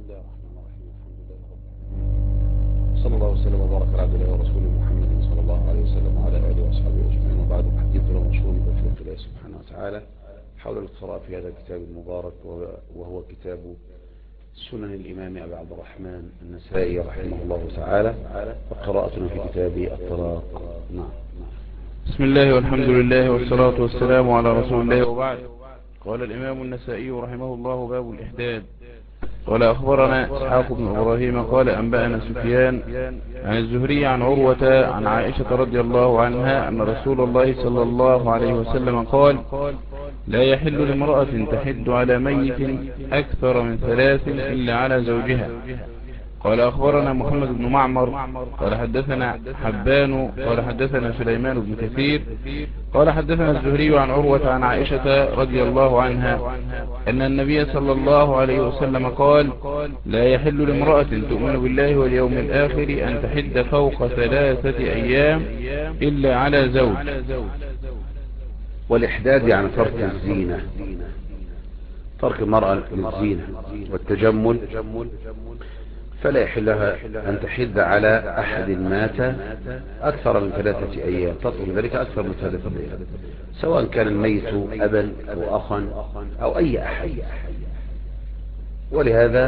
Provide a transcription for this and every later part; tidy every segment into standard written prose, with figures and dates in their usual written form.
الله الرحمن الرحيم. الحمد لله رب العالمين، صلى الله وسلم وبارك على عبد الله ورسوله محمد صلى الله عليه وسلم وعلى اله واصحابه اجمعين، وبعد حديث مشهور بتوفيق الله سبحانه وتعالى حول القراءة في هذا الكتاب المبارك، وهو كتاب سنن الإمام أبي عبد الرحمن النسائي رحمه الله تعالى، وقراءتنا في كتاب الطلاق. نعم. بسم الله والحمد لله والصلاة والسلام على رسول الله، وبعد. قال الإمام النسائي رحمه الله: باب الإحداد. قال أخبرنا إسحاق بن إبراهيم قال أنبأنا سفيان عن الزهري عن عروة عن عائشة رضي الله عنها أن رسول الله صلى الله عليه وسلم قال: لا يحل لامرأة تحد على ميت أكثر من 3 إلا على زوجها. قال أخبرنا محمد بن معمر قال حدثنا حبان قال حدثنا سليمان بن كثير قال حدثنا الزهري عن عروة عن عائشة رضي الله عنها أن النبي صلى الله عليه وسلم قال: لا يحل لامرأة تؤمن بالله واليوم الآخر أن تحد فوق 3 أيام إلا على زوج. والإحداد يعني ترك الزينة، ترك المرأة للزينة والتجمل، فلا يحل لها أن تحد على أحد مات أكثر من 3 أيام، تطلب ذلك أكثر من 3 أيام، سواء كان الميت أبا أو أخا أو أي أحد. ولهذا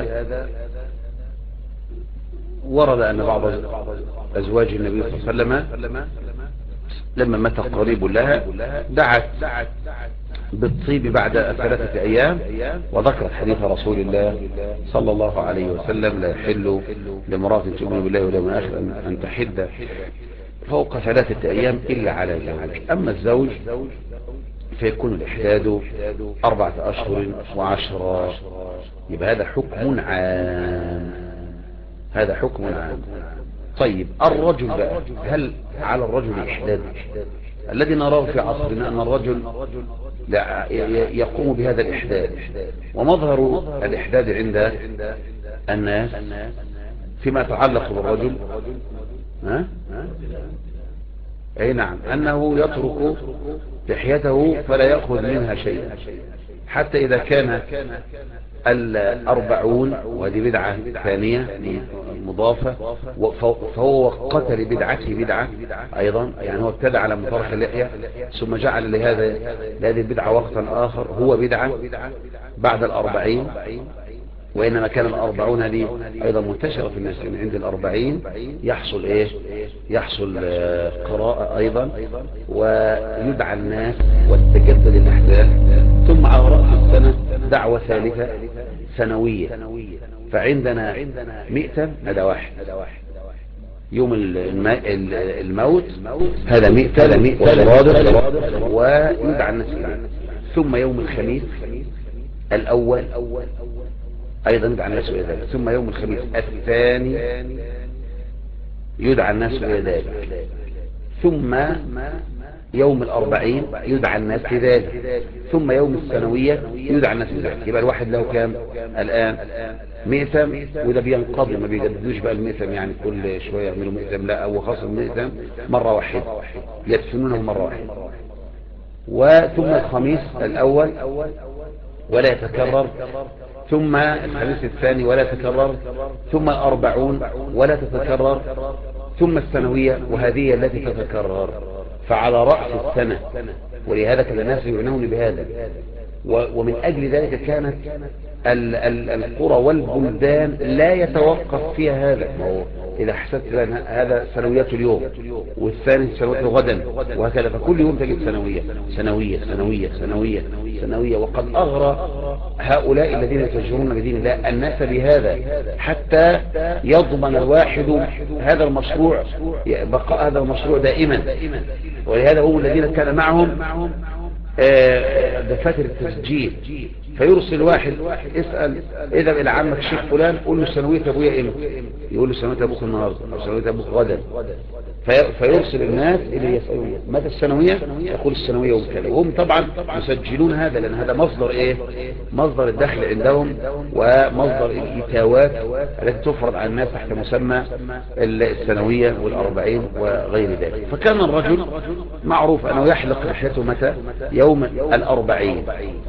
ورد أن بعض أزواج النبي صلى الله عليه وسلم لما مات قريب لها دعت بالطيب بعد 3 أيام، وذكرت حديث رسول الله صلى الله عليه وسلم: لا يحل لامرأة تؤمن بالله واليوم الآخر أن تحد فوق 3 أيام إلا على زوج. أما الزوج فيكون الإحداد 4 أشهر و10. يبقى هذا حكم عام، هذا حكم عام. طيب الرجل بقى، هل على الرجل إحداد؟ الذي نراه في عصرنا أن الرجل يقوم بهذا الإحداد، ومظهر الإحداد عند الناس فيما يتعلق بالرجل أي نعم، أنه يترك لحيته فلا يأخذ منها شيئا، حتى إذا كان 40، وهذه بدعة ثانية مضافة، فهو قتل بدعته بدعة أيضا، يعني هو ابتدع على مفارقة اللحية ثم جعل لهذه البدعة وقتا آخر هو بدعة بعد 40. وإنما كان 40 هذه أيضا منتشرة في الناس، يعني عند 40 يحصل إيه؟ يحصل قراءة أيضا، ويدعى الناس وتجدد الأحداث، ثم على رأس السنة دعوة ثالثة سنوية. فعندنا مئتم، هذا واحد يوم الموت، هذا مئتم وصرادق، ويدعى الناس إليه. ثم يوم الخميس الأول أيضا يدعى الناس إلى ذلك. ثم يوم الخميس الثاني يدعى الناس إلى ذلك. ثم يوم 40 يدعى الناس لذلك. ثم يوم السنوية يدعى الناس لذلك. يبقى الواحد له كام الآن؟ مئتم، وده بينقضي، ما بيجددوش بقى المئتم يعني كل شوية يعملوا مئتم، لا، هو خاص المئتم مرة واحدة، يدفنونه مرة واحدة. وثم الخميس الأول ولا يتكرر، ثم الخميس الثاني ولا يتكرر، ثم 40 ولا تتكرر، ثم السنوية وهذه التي تتكرر. فعلى رأس السنة، ولهذا كان الناس يعنون بهذا، ومن أجل ذلك كانت القرى والبلدان لا يتوقف فيها هذا. إذا حسبت هذا سنويات اليوم، والثاني سنويات غدا، وهكذا، فكل يوم تجد سنوية سنوية سنوية سنوية سنوية. وقد أغرى هؤلاء الذين يتجرون بدين الله الناس بهذا، حتى يضمن الواحد هذا المشروع، بقاء هذا المشروع دائما. ولهذا هم الذين كان معهم دفاتر التسجيل، فيرسل واحد يسأل: اذهب الى عمك الشيخ فلان قول له سنوية ابويا امتى؟ يقول له سنوية ابوك النهارده، او سنوية ابوك غدا. فيرسل الناس اللي يسألون متى السنوية، يقول السنوية يوم كذا. وهم طبعا يسجلون هذا، لان هذا مصدر ايه؟ مصدر الدخل عندهم، ومصدر الاتاوات التي تفرض على الناس تحت مسمى السنوية والأربعين وغير ذلك. فكان الرجل معروف انه يحلق لحيته متى؟ يوم 40.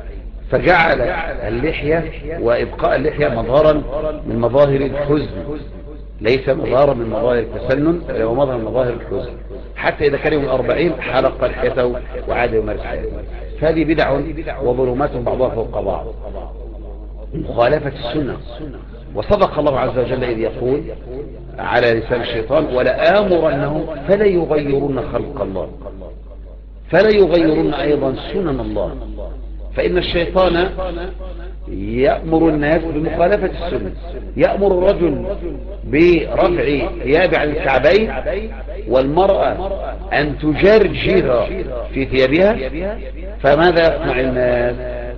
فجعل اللحية وإبقاء اللحية مظهرا من مظاهر الحزن، ليس مظهرا من مظاهر التسنن، بل هو مظهر من مظاهر الحزن. حتى إذا كان يوم 40 حلق لحيته وعاد يمارس حياته. فهذه بدع وظلمات بعضها فوق بعض، مخالفة السنة. وصدق الله عز وجل إذ يقول على لسان الشيطان: ولآمرنهم فلا يغيرون خلق الله، فلا يغيرون أيضا سنن الله. فإن الشيطان يأمر الناس بمخالفة السنة، يأمر الرجل برفع ثياب عن الكعبين، والمرأة أن تجرجر في ثيابها. فماذا يصنع الناس؟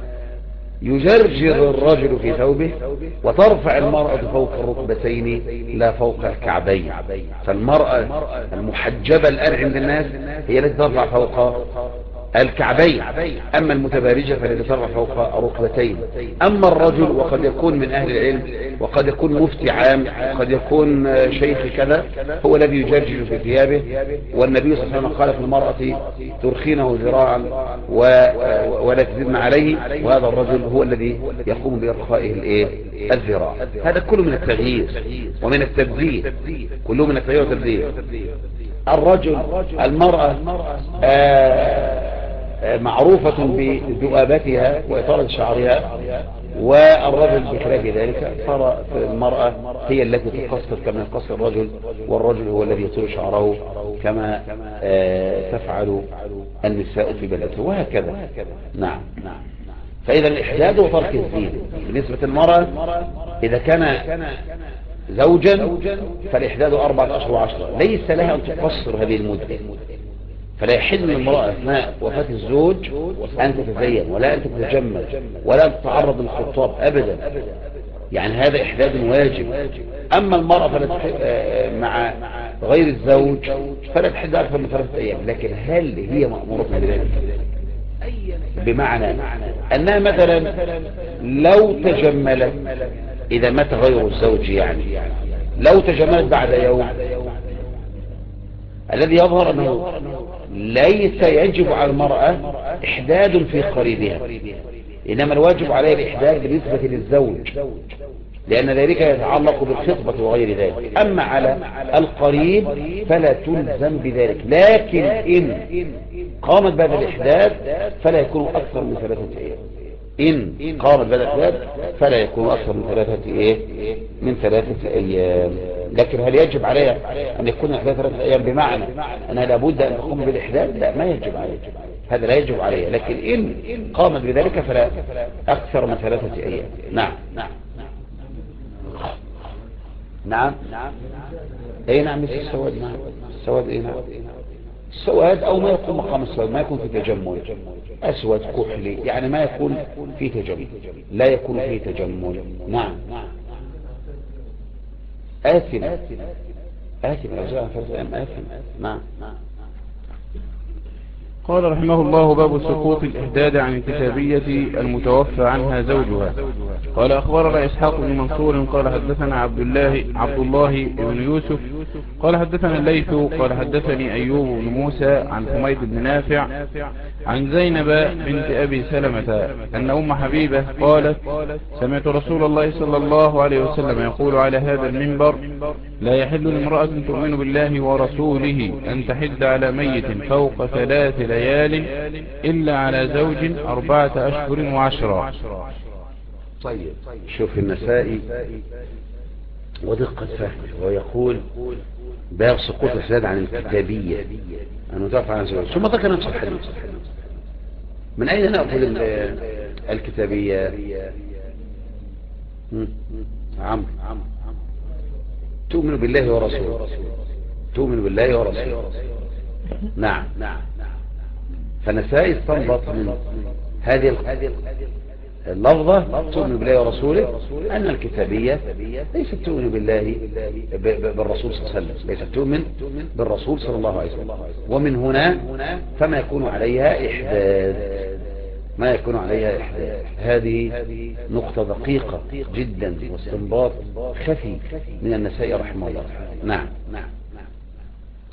يجرجر الرجل في ثوبه وترفع المرأة فوق الركبتين لا فوق الكعبين. فالمرأة المحجبة الآن عند الناس هي التي ترفع فوق الكعبين، أما المتبارجة فالتي ترفع فوق الركبتين. أما الرجل وقد يكون من أهل العلم وقد يكون مفتي عام وقد يكون شيخ كذا، هو الذي يجرجر في ثيابه. والنبي صلى الله عليه وسلم قال في المرأة: ترخينه ذراعا ولا تزدن عليه. وهذا الرجل هو الذي يقوم بإرخائه الذراع. هذا كله من التغيير ومن التبذير، كله من التغيير والتبذير. الرجل المرأة معروفة بذؤابتها وإطالة شعرها، والرجل بخلاف ذلك صار المرأة هي التي تقصر كما يقصر الرجل، والرجل هو الذي يطيل شعره كما تفعل النساء في بلده، وهكذا. نعم. فإذا الإحداد وترك الزينة بالنسبة للمرأة إذا كان زوجا فالإحداد 4 أشهر و10، ليس لها أن تقصر هذه المدة. فلا يحل للمرأة أثناء وفاة الزوج أن تتزين ولا أن تتجمل ولا أن تتعرض للخطاب أبدا، يعني هذا إحداد واجب. أما المرأة مع غير الزوج فلا تحد أكثر من 3 أيام. لكن هل هي مأمورة بذلك؟ بمعنى أنها مثلا لو تجملت إذا مات غير الزوج، يعني لو تجملت بعد يوم، الذي يظهر أنه ليس يجب على المرأة إحداد في قريبها، إنما الواجب عليه الإحداد بالنسبة للزوج، لأن ذلك يتعلق بالخطبة وغير ذلك. أما على القريب فلا تلزم بذلك، لكن إن قامت بهذا الإحداد فلا يكون أكثر من 3 أيام. إن قامت بهذا الإحداد فلا يكون أكثر من 3 أيام. لكن هل يجب عليها أن يكون إحداد 3 أيام بمعنى أنها لابد أن تقوم بالإحداد؟ لا، ما يجب عليها، هذا لا يجب عليها. لكن إن قامت بذلك فلا أكثر من 3 أيام. نعم. نعم. اي نعم، مثل السواد. نعم، السواد. اي نعم، السواد او ما يكون مقام السواد، ما يكون في تجمل، اسود كحلي، يعني ما يكون في تجمل، لا يكون فيه تجمل. نعم. آثم أوزاع فرزان آثم. نعم. قال رحمه الله: باب سقوط الإحداد عن الكتابية المتوفى عنها زوجها. قال أخبرنا إسحاق بن منصور قال حدثنا عبد الله بن يوسف قال حدثنا الليث قال حدثني أيوب بن موسى عن حميد بن نافع عن زينب بنت أبي سلمة أن أم حبيبة قالت: سمعت رسول الله صلى الله عليه وسلم يقول على هذا المنبر: لا يحل لامرأة تؤمن بالله ورسوله أن تحد على ميت فوق 3 ليال إلا على زوج 4 أشهر و10. طيب، شوف النسائي ودقة فهمه، ويقول: باب سقوط الإحداد عن الكتابية المتوفى عن زوج، ثم ذكر نفس الحديث. من أين نأخذ الكتابية؟ عمرو: تؤمن بالله ورسوله، تؤمن بالله ورسوله. نعم. فنسائي استنبط من هذه اللفظة تؤمن بالله ورسوله أن الكتابية ليست تؤمن بالله بالرسول صلى الله عليه وسلم، ليست تؤمن بالرسول صلى الله عليه وسلم. ومن هنا فما يكون عليها إحداد، ما يكون عليها إحداد. هذه نقطة دقيقة جدا واستنباط خفي من النسائي رحمه الله. نعم.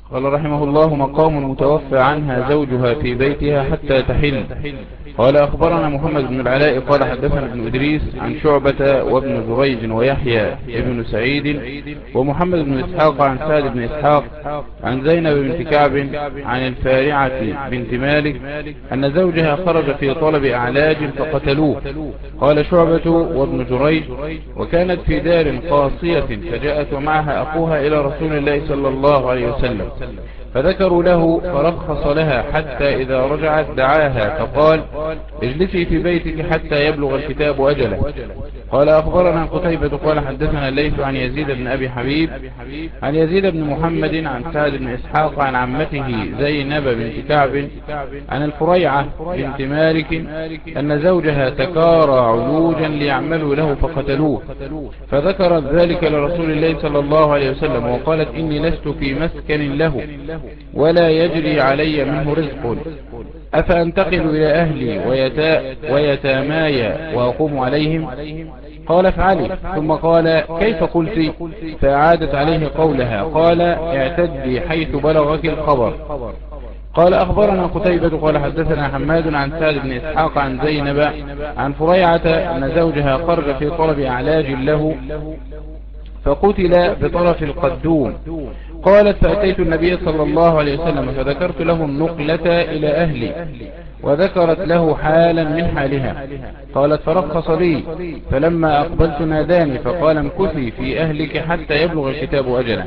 قال رحمه الله: مقام المتوفى عنها زوجها في بيتها حتى تحل. قال أخبرنا محمد بن العلاء قال حدثنا ابن إدريس عن شعبة وابن جريج ويحيى ابن سعيد ومحمد بن إسحاق عن سعد بن إسحاق عن زينب بنت كعب عن الفارعة بنت مالك أن زوجها خرج في طلب أعلاج فقتلوه. قال شعبة وابن جريج: وكانت في دار قاصية فجاءت ومعها أخوها إلى رسول الله صلى الله عليه وسلم فذكروا له فرخص لها حتى إذا رجعت دعاها فقال: اجلسي في بيتك حتى يبلغ الكتاب أجله. قال أخبرنا قتيبة قال حدثنا الليث عن يزيد بن أبي حبيب عن يزيد بن محمد عن سعد بن إسحاق عن عمته زينب بنت كعب عن الفريعة بنت مالك أن زوجها تكارى علوجا ليعملوا له فقتلوه، فذكرت ذلك لرسول الله صلى الله عليه وسلم وقالت: إني لست في مسكن له ولا يجري علي منه رزق، أفأنتقل إلى أهلي ويتاماي وأقوم عليهم؟ قال: افعلي. ثم قال: كيف قلت؟ فأعادت عليه قولها. قال: اعتدي حيث بلغك الخبر. قال أخبرنا قتيبة قال حدثنا حماد عن سعد بن إسحاق عن زينب عن فريعة أن زوجها خرج في طلب علاج له فقتل بطرف القدوم. قالت: فأتيت النبي صلى الله عليه وسلم فذكرت له النقلة إلى أهلي وذكرت له حالا من حالها. قالت: فرخص لي، فلما أقبلت ناداني فقال: امكثي في أهلك حتى يبلغ الكتاب أجله.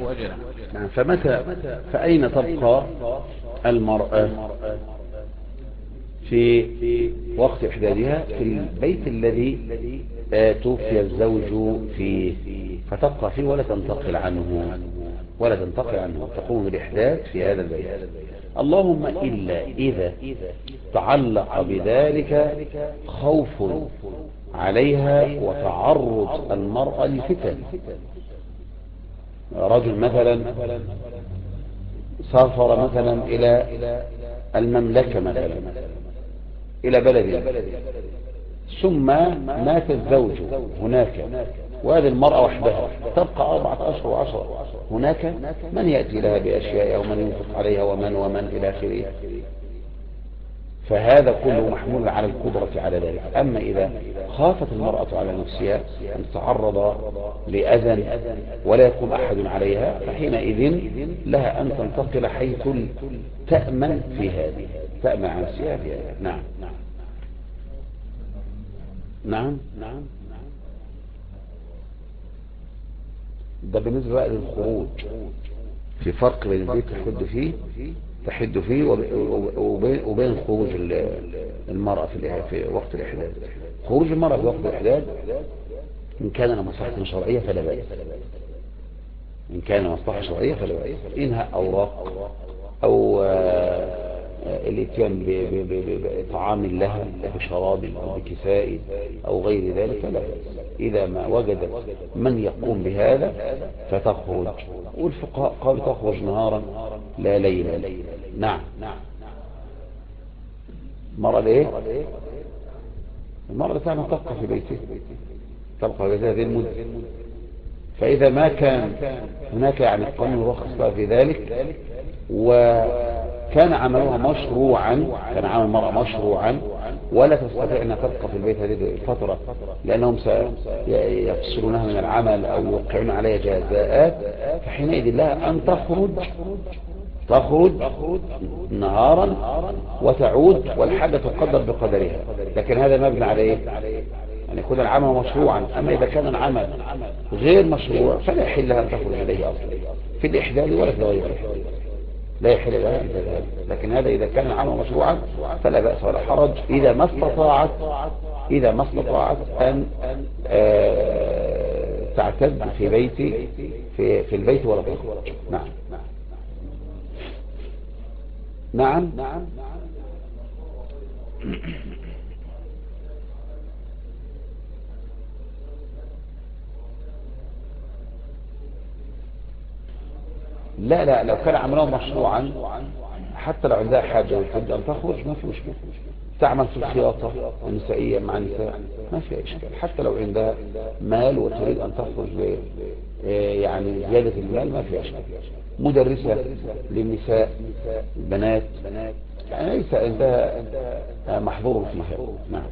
فأين تبقى المرأة في وقت إحدادها؟ في البيت الذي توفي الزوج فيه، فتبقى فيه ولا تنتقل عنه تقوم بالإحداث في هذا البيت. اللهم إلا إذا تعلق بذلك خوف عليها وتعرض المرأة لفتن. رجل مثلا سافر مثلا إلى المملكة مثلا إلى بلد ثم مات الزوج هناك وهذه المرأة وحدها تبقى 4 أشهر و10 هناك، من يأتي لها بأشياء ومن ينفق عليها ومن إلى آخره، فهذا كله محمول على القدرة على ذلك. أما إذا خافت المرأة على نفسها أن تتعرض لأذى ولا يكون أحد عليها، فحينئذ لها أن تنتقل حيث تأمن في هذه، تأمن عن نفسها في هذه. نعم. ده بالنسبة بقى للخروج. في فرق بين البيت تحد فيه وبين خروج المرأة في وقت الإحداد. خروج المرأة في وقت الإحداد إن كان لمصلحة شرعية فلا بأس، إنهاء أوراق أو الاتيان بطعام لها بشراب أو بكساء أو غير ذلك فلا بأس. إذا ما وجد من يقوم بهذا فتخرج، والفقهاء قالوا تخرج نهارا لا ليلا. نعم. المرأة تعمل تبقى في بيتها هذه المدة. فإذا ما كان هناك يعني القانون رخص في ذلك وكان عملها مشروعا، كان عمل المرأة مشروعا ولا تستطيع أن تبقى في البيت هذه الفترة لأنهم سيفصلونها من العمل أو يوقعون عليها جزاءات، فحينئذ لها أن تخرج نهارا وتعود والحاجة تقدر بقدرها. لكن هذا مبني على إيه؟ أن يكون العمل مشروعا. أما إذا كان العمل غير مشروع فلا يحل لها أن تخرج إليه أصلا في الإحداد ولا في غيره، لا يحل لها أن تذهب. لكن هذا إذا كان العمل مشروعا فلا بأس ولا حرج إذا ما استطاعت أن تعتد في البيت ولا تخرج. نعم. لا لو كان عملهم مشروعا حتى لو عندها حاجة وتريد أن تخرج ما في مشكلة، تعمل في الخياطة النسائية مع النساء ما في إشكال، حتى لو عندها مال وتريد أن تخرج يعني زيادة المال ما في إشكال. مدرسة للنساء البنات يعني ليس عندها محظور فيها. نعم.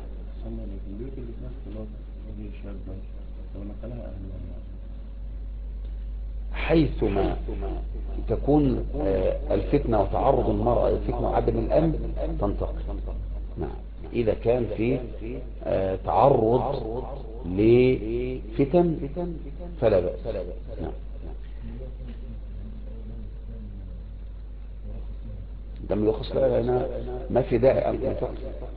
حيثما تكون الفتنة وتعرض المرأة للفتنة وعدم الأمن تنتقل. نعم. إذا كان في تعرض لفتن فلا بأس. نعم. لم يخص لها هنا ما في داعي أن تنتقل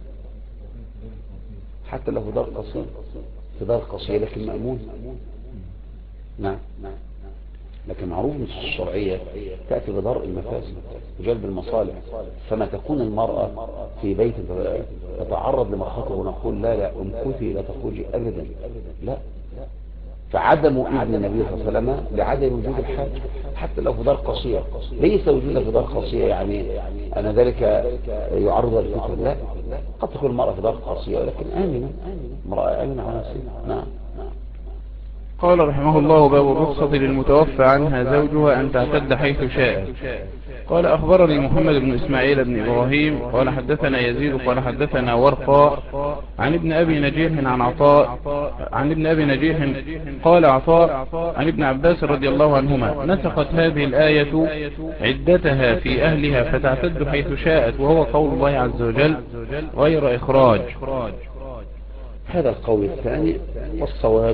حتى لو في دار قصير، في دار قصير لكن مأمون. نعم. لكن معروف من الشرعية تأتي بدرء المفاسد وجلب المصالح، فما تكون المرأة في بيت تتعرض لمخاطر ونقول لا امكثي لا تخرجي أبدا، لا. فعدم إذن النبي صلى الله عليه وسلم لعدم وجود الحاجة حتى لو في دار قصير، ليس وجودها في دار قصير يعني أن ذلك يعرض للفتن، لا. قد تكون المرأة في دار قصير لكن آمنة، امرأة آمنة على نفسها. نعم. قال رحمه الله: باب الرخصة للمتوفى عنها زوجها أن تعتد حيث شاءت. قال: أخبرني محمد بن إسماعيل بن إبراهيم قال حدثنا يزيد قال حدثنا ورقاء عن ابن أبي نجيح عن عطاء عن ابن أبي نجيح قال عطاء عن ابن عباس رضي الله عنهما: نسخت هذه الآية عدتها في أهلها فتعتد حيث شاءت، وهو قول الله عز وجل غير إخراج. هذا القول الثاني والصواب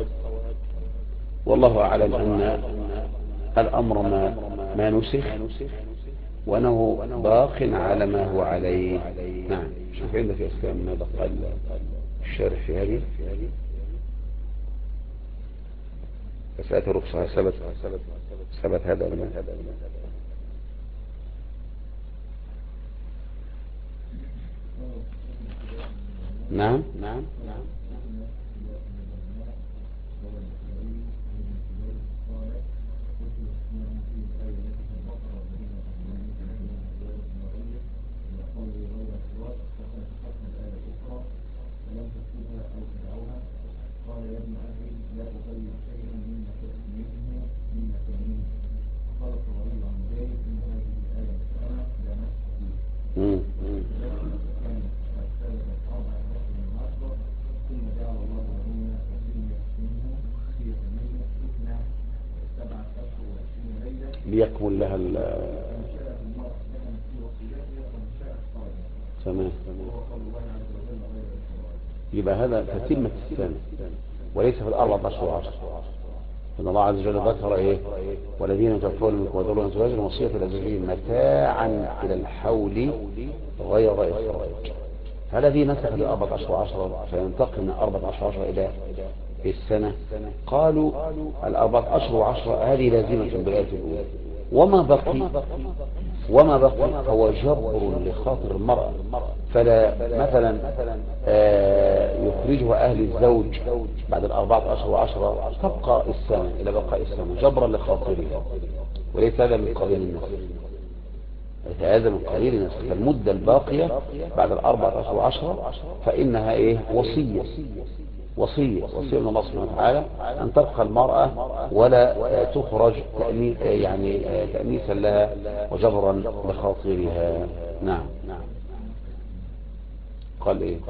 والله أعلم أن الأمر ما نسخ وأنه باق على ما هو عليه. نعم. شوف عندك في أسلام ماذا قال الشارح في هذه مسألة الرخصة. ثبت هذا ولا لا؟ نعم. ليكمل لها تمام. يبقى هذا تتمة السنة وليس في الأربع أشهر وعشر. إن الله عز وجل ذكر إيه؟ والذين يتوفون منكم ويذرون أزواجا وصية لأزواجهم متاعا إلى الحول غير إخراج. الذي نسخ الأربع أشهر وعشرة فينتقل من أربع أشهر وعشرة إلى السنة. قالوا الأربع أشهر وعشرة هذه لازمة بالآية الأولى، وما بقي هو جبر لخاطر المرأة، فلا مثلا يخرجها أهل الزوج بعد الأربعة أشهر وعشرة تبقى السنة إلى بقاء السنة جبرا لخاطرها، وليس هذا من قبيل النسخ. هذا من قليل النسخ. فالمدة الباقية بعد الأربعة أشهر وعشرة فإنها إيه؟ وصية من الله سبحانه وتعالى أن تبقى المرأة ولا تخرج يعني تأنيسا لها وجبرا لخاطرها. نعم. قال إيه؟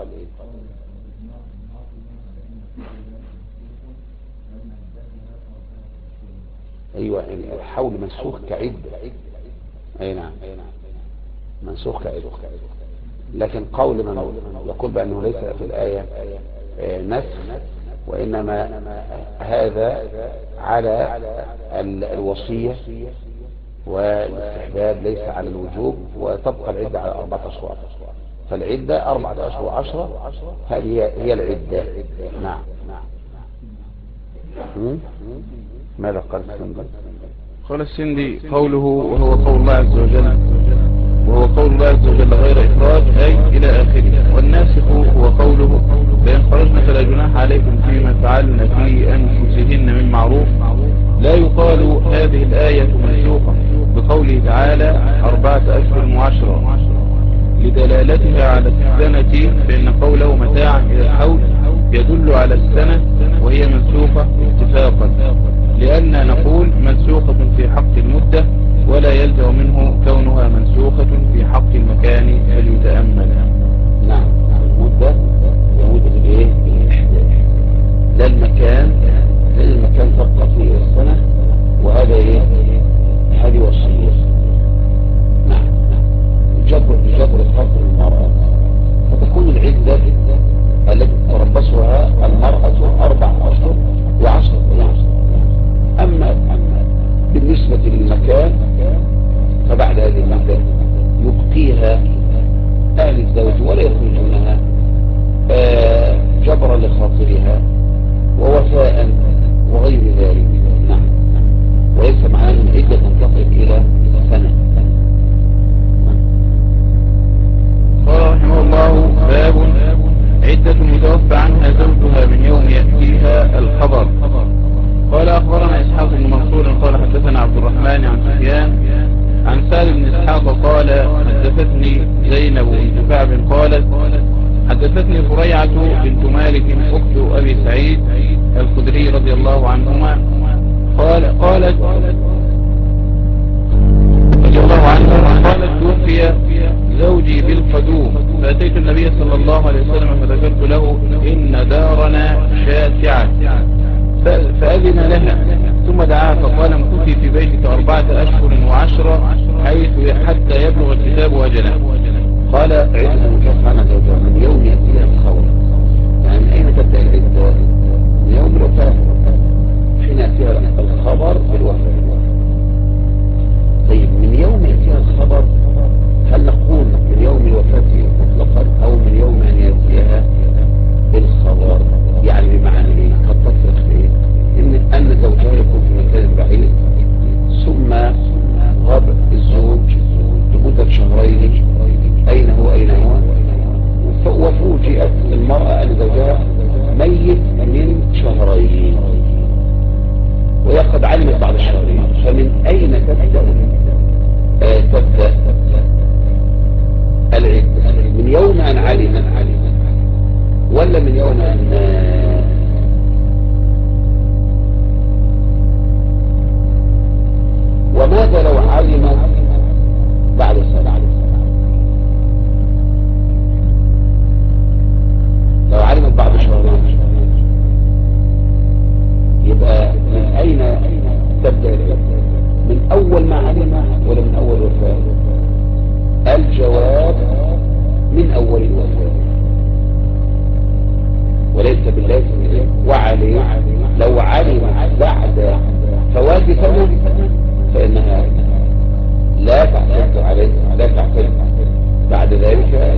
أيوة الحول منسوخ كعدة. أي نعم منسوخ كعدة. لكن قول من يقول بأنه ليس في الآية نسخ وإنما هذا على الوصية والاستحباب ليس على الوجوب، وتبقى العدة على 4 أشهر. فالعدة 4 أشهر وعشرة هذه هي العدة. نعم. ماذا قال السندي؟ قال السندي: قوله وهو قول الله عز وجل غير إخراج أي إلى آخره. والناسخ هو قوله: فإن خرجن فلا جناح عليكم فيما فعلن في أنفسهن من معروف. لا يقال هذه الآية منسوخة، بقوله تعالى 4 أشهر وعشرة لدلالتها على السنة، فإن قوله متاعا إلى الحول يدل على السنة وهي منسوخة اتفاقا، لأننا نقول منسوخة في حق المدة ولا يلزم منه كونها منسوخة في حق المكان فليتأمل. نعم، المدة ومدة الايه؟ الإحداث، لا المكان، لأن المكان تبقى فيه السنة، وهذا ايه؟ هذه وصية. نعم، جبر خلق المرأة، فتكون العدة التي تتربصها المرأة 4 أشهر و10 أيام. أما بالنسبة للمكان فبعد هذه المدة يبقيها أهل الزوج ولا يخرجونها جبرا لخاطرها ووفاء وغير ذلك. نعم، وليس معناه أن العدة تنتقل إلى سنة. قال رحمه الله: باب عدة المتوفى عنها زوجها من يوم يأتيها الخبر. قال أخبرنا إسحاق بن منصور قال حدثنا عبد الرحمن عن سفيان عن سالم بن إسحاق قال حدثتني زينب بنت كعب قالت حدثتني فريعة بنت مالك أخت أبي سعيد الخدري رضي الله عنهما قالت رضي الله عنها قالت توفي زوجي بالقدوم فأتيت النبي صلى الله عليه وسلم فذكرت له إن دارنا شاسعة فأذن لها، ثم دعاها فقال امكثي في بيتك 4 أشهر و10 حتى يبلغ الكتاب أجله. قال عدة المتوفى عنها زوجها من يوم يأتيها الخبر، يعني من أين تبدأ العدة؟ من يوم الوفاة، حين يأتيها الخبر بالوفاة. طيب من يوم يأتيها الخبر، هل نقول من يوم الوفاة مطلقا أو من يوم أن يأتيها الخبر؟ يعني بمعنى ايه؟ قد تفرق في ايه؟ أن زوجها يكون في مكان بعيد، ثم غاب الزوج لمدة 2 شهرين، أين هو وفوجئت المرأة أن زوجها ميت من 2 شهرين، وهي قد علمت بعد 2 شهرين، فمن أين تبدأ العدة؟ من يوم أن علمت ولا من يوم أن وماذا لو علمت بعد 7؟ لو علمت بعد 2 شهرين يبقى من أين تبدأ العدة؟ من أول ما علمت ولا من أول وفاة؟ الجواب من أول الوفاة، وليس باللازم وعليه. لو علم بعد فوات سنة فإنها لا تعتد عليه، لا تعتد بعد ذلك،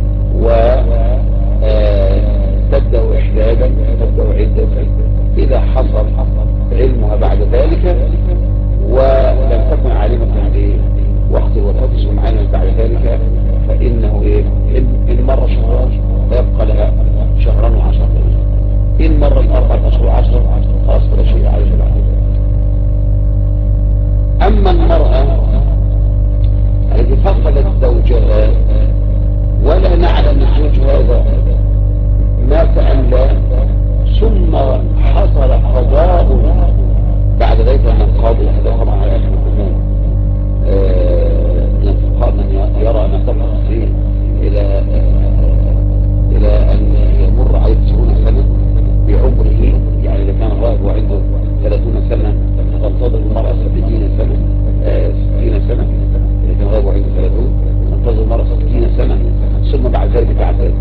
وتبدأ إحدادا، تبدأ عدة إذا حصل علمها بعد ذلك ولم تكن عالمة بوقت الوفاة ثم علمت بعد ذلك، فإنه إن مر 2 شهر فيبقى لها 2 شهر و10 أيام، إن مر 4 أشهر و10 خلاص فلا شيء عليها بعد ذلك. أما المرأة التي فقدت زوجها ولا نعلم الزوج هذا مات أم لا، ثم حصل قضاء بعد ذلك من القاضي، هذا طبعا على أهل الأمور من الفقهاء من يرى أن تبقى السنين إلى أن يمر عليه 90 سنة بعمره، يعني إذا كان غائب وعنده 30 سنة تنتظر المرأة 70 سنة 60 سنة، إذا كان غائب وعنده 30 تنتظر المرأة 60 سنة ثم بعد ذلك تعتد.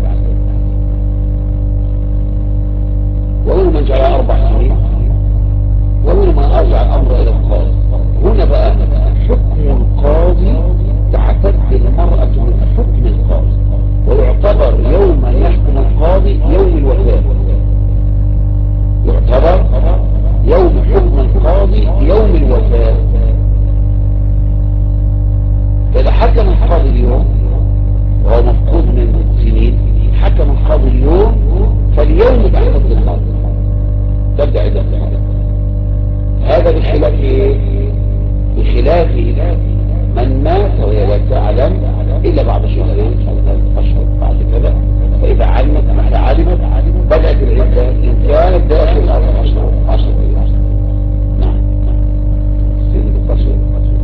ومنهم من جعل 4 سنين ومنهم من أرجع الأمر إلى القاضي. هنا بقى حكم القاضي تعتد المرأة من حكم القاضي، ويعتبر يوم أن يحكم القاضي يوم الوفاة، يعتبر يوم حكم القاضي يوم الوفاة. فإذا حكم القاضي اليوم وهو مفقود من سنين، حكم القاضي اليوم فاليوم تعتد القاضي تبدأ عدة القاضي. هذا بخلاف بخلاف من مات وهي لا تعلم إلا بعد شهرين أو 3 أشهر بعد كذا، فإذا علمت متى علمت بدأت العدة إن كانت داخل 4 أشهر 10 أيام. نعم سن التصوير.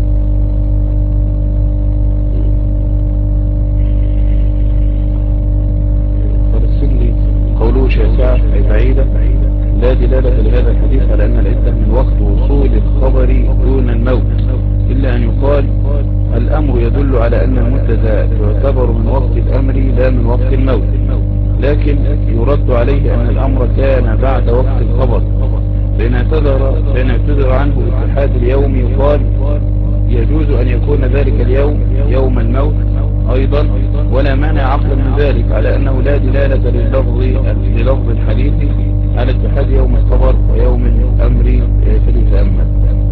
فرسل قوله شاسعة أي بعيدة لا دلالة لهذا الحديث على أن العدة من وقت وصول الخبر دون الموت، إلا أن يقال الأمر يدل على أن المدة تعتبر من وقت الأمر لا من وقت الموت، لكن يرد عليه أن الأمر كان بعد وقت الخبر، فإن اعتذر عنه اتحاد اليوم يقال يجوز أن يكون ذلك اليوم يوم الموت أيضا، ولا مانع عقلا من ذلك على أنه لا دلالة للفظ الحديث على اتحاد يوم الخبر ويوم الأمر فليتأمل.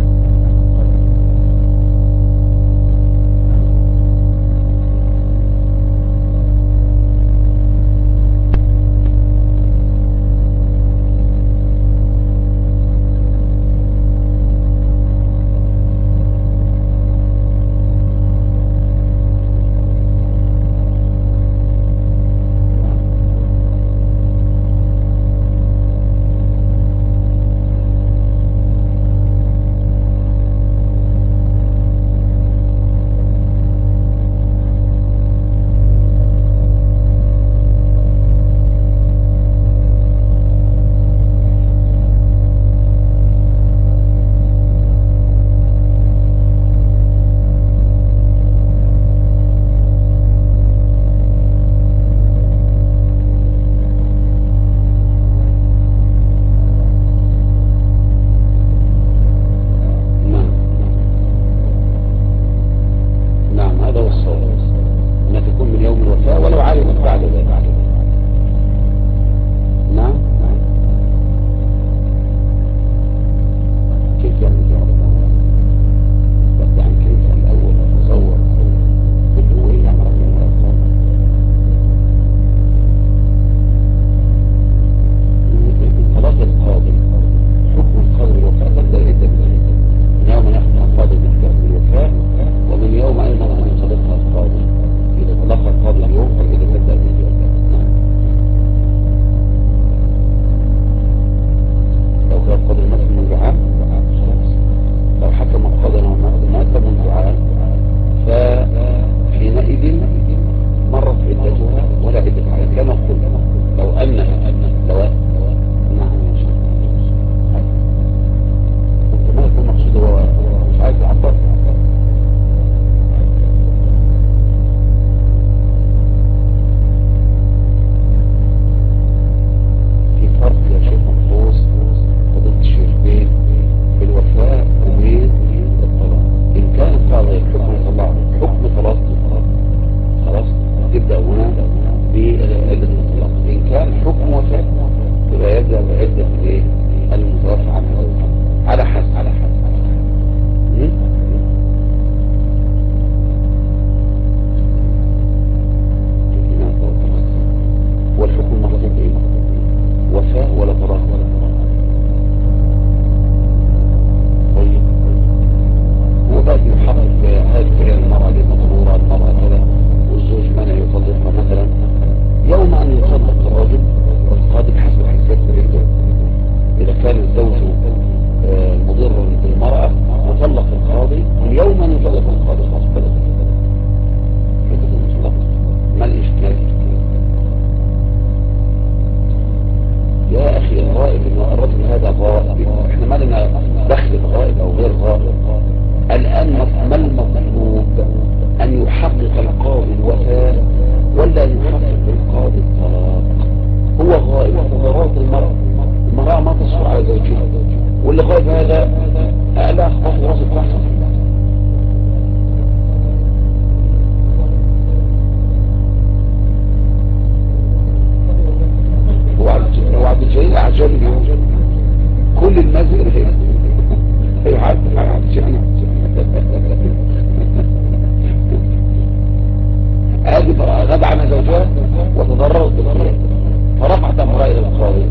غاب عن زوجها وتضررت بالخير فرفعت امرأة الى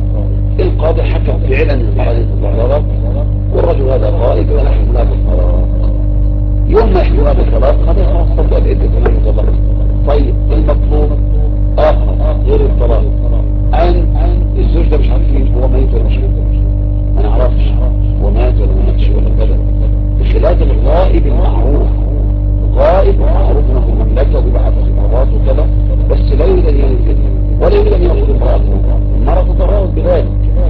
القاضي حكم فعلا ان المرأة دي تضررت والرجل هذا غائب ونحن لا بالطلاق. هو ميت ولا مش ميت، ما نعرفش هو مات ولا ما ماتش ولا كذا، بخلاف الغائب المعروف. غائب ومعروف انه في المملكه وبيبعث استعراضات وكذا، بس لا يريد ان ينزل ولا يريد ان ياخذ امراته، المراه تتراود بذلك.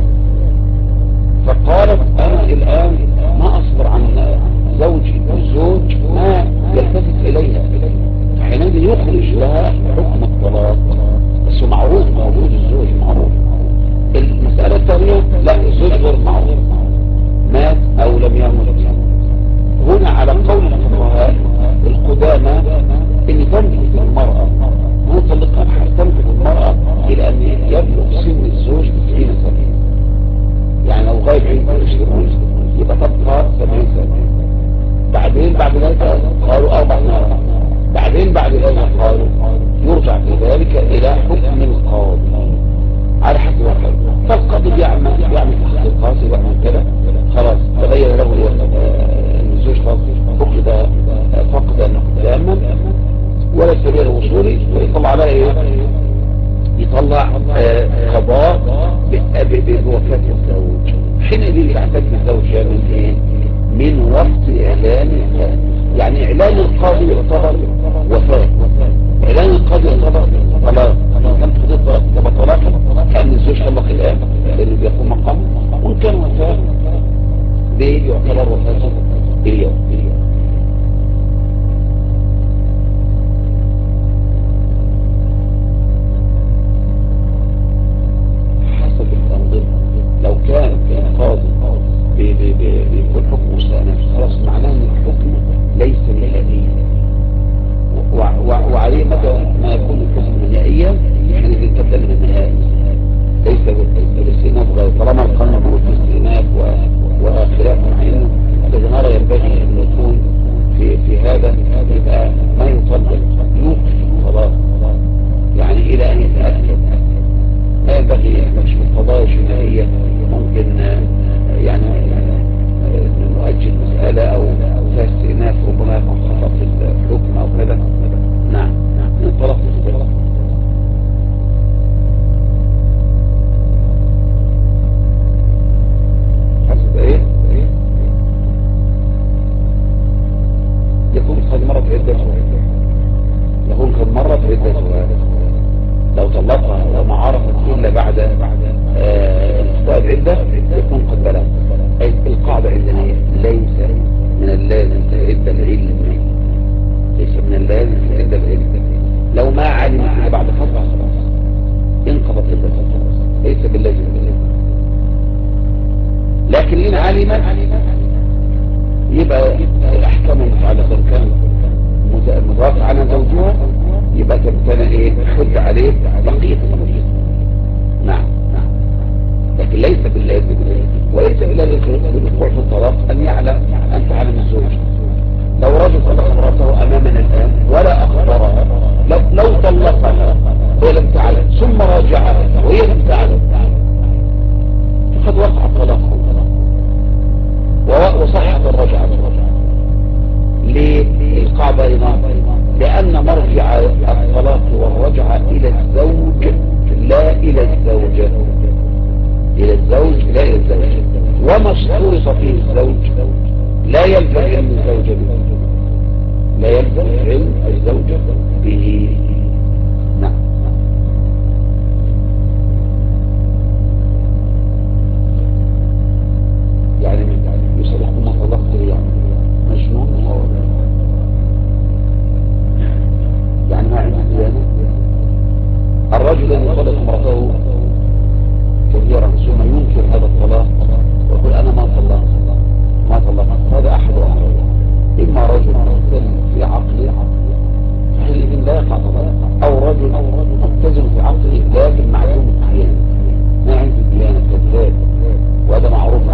فقالت انا الان ما اصبر عن زوجي، والزوج ما يلتفت اليها، فحينئذ يخرج لها حكم الطلاق، بس معروف موجود الزوج معروف. المسألة الثانية لا، الزوج غير معروف، مات او لم يمت. هنا على قول الفقهاء القدامى ان تنفذ المرأة مطلقا تنفذ المرأة الى ان يبلغ سن الزوج 90 سنة، يعني لو غايب عنده 20 يبقى تبقى 70 سنة. بعدين بعد ذلك قالوا 4 سنوات، بعدين بعد ذلك قالوا يرجع في ذلك الى حكم القاضي على حسب الحكم. فالقاضي بيعمل تحقيقات ويعمل كده، خلاص تبين له ان الزوج فقد تاما ولا سبيل الوصول، ويطلع على ايه؟ يطلع قضاء بوفاة الزوج. حينئذ تعتد الزوجة من ايه؟ من وقت اعلان الزوج. يعني اعلان القاضي يعتبر وفاة، اعلان القاضي يعتبر طلاق. كان تقضي الطلاق يعتبر طلاقا كأن الزوج طلق الان لانه بيقوم مقامه، وان كان وفاة بيعتبر وفاته اليوم. حسب الأنظمة، لو كان القاضي بيكون حكم مستأنف خلاص معناه ان الحكم ليس نهائيا، وعليه متى ما يكون الحكم نهائيا حينئذ تبدأ من النهائي، ليس بالاستئناف غير. طالما القانون بيقول في استئناف وخلاف مع انه الذي نرى ينبغي ان يكون في هذا يبقى ما يطلق يوقف الطلاق، يعني الى ان يتأكد. ما ينبغي مش في القضايا الجنائية ممكن يعني نؤجل مسألة او فيها استئناف ربما يكون خطأ في الحكم او كذا. نعم الطلاق مختلف. حسب ايه؟ يكون قد مرت عدتها، يكون قد مرت عدتها. لو طلقها لو ما عرفت الا بعد انقضاء العده يكون قد بلغ. القاعده عندنا ليس من اللازم تعد العلم، ليس من اللازم تعد العلم. لو ما علمت الا بعد فتره خلاص انقضت عدتها خلاص، ليس باللازم بالعلم. لكن ان علمت يبقى الاحكام المتعلقه كانت مضاف على زوجها يبقى تبتنى ايه؟ حد عليه بقية المدين. نعم لكن ليس باللازم، وليس باللازم بالوقوع في الطلاق ان يعلم ان تعلم الزوج. لو رجل طلق امراته امامنا الان ولا اخبرها، لو طلقها وهي لم تعلم ثم راجعها وهي لم تعلم فقد وقع الطلاق وصحت الرجعة. ليه؟ القاعدة ايضا لان مرجع الطلاق والرجعة الى الزوج لا الى الزوجة، الى الزوج لا الى الزوجة. وما اشترط فيه الزوج لا يلزم علم الزوجة به، لا يلزم علم الزوجة به. نعم يعني يصبح ما طلقت يعني مجنون يعني ما عنده ديانة. الرجل الذي طلق امرأته كثيرا ثم ينكر هذا الطلاق ويقول انا ما طلقت، هذا احد امرين: اما رجل مختل في عقله فحينئذ لا يقع طلاق، او رجل متزن في عقله لكن معدوم الديانة، ما عنده ديانة كذاب، وهذا معروف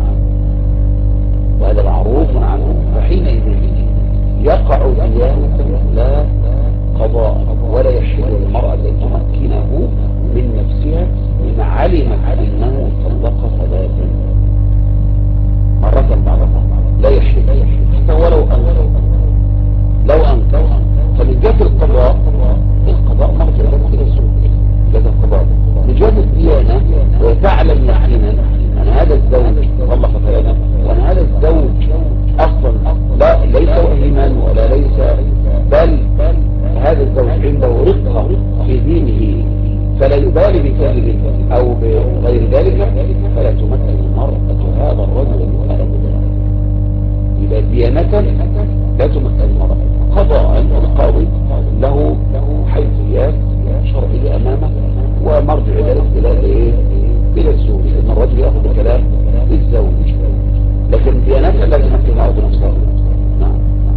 عنه فحينئذ يقع ديانة لا قضاء، ولا يحل للمرأة أن تمكنه من نفسها إن علمت أنه طلق ثلاثا مرة بعدها، لا يحل حتى ولو أنكر. فمن جهة القضاء مرجع إلى الزوج، جهة القضاء. من جهة الديانة وتعلم يقينا فلا تمثل المرأة هذا الرجل أبدا. إذا ديانة لا تمثل المرأة. قضاء القاضي له حيثيات شرعية أمامه، ومرجع ذلك إلى الزوج، إن الرجل يأخذ بكلام الزوج، لكن ديانتها لا تمثل المرأة بنفسها. نعم.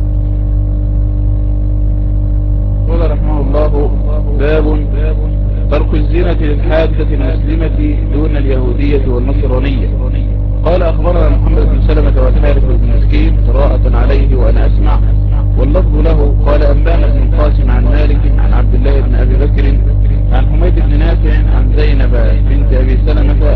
قال رحمه الله: باب ترك الزينة للحادة المسلمة دون اليهودية والنصرانية. قال: أخبرنا محمد بن سلمة والحارث بن مسكين قراءة عليه وأنا أسمع، واللفظ له. قال: أنبانا بن القاسم عن مالك عن عبد الله بن أبي بكر عن حميد بن نافع عن زينب بنت أبي سلمة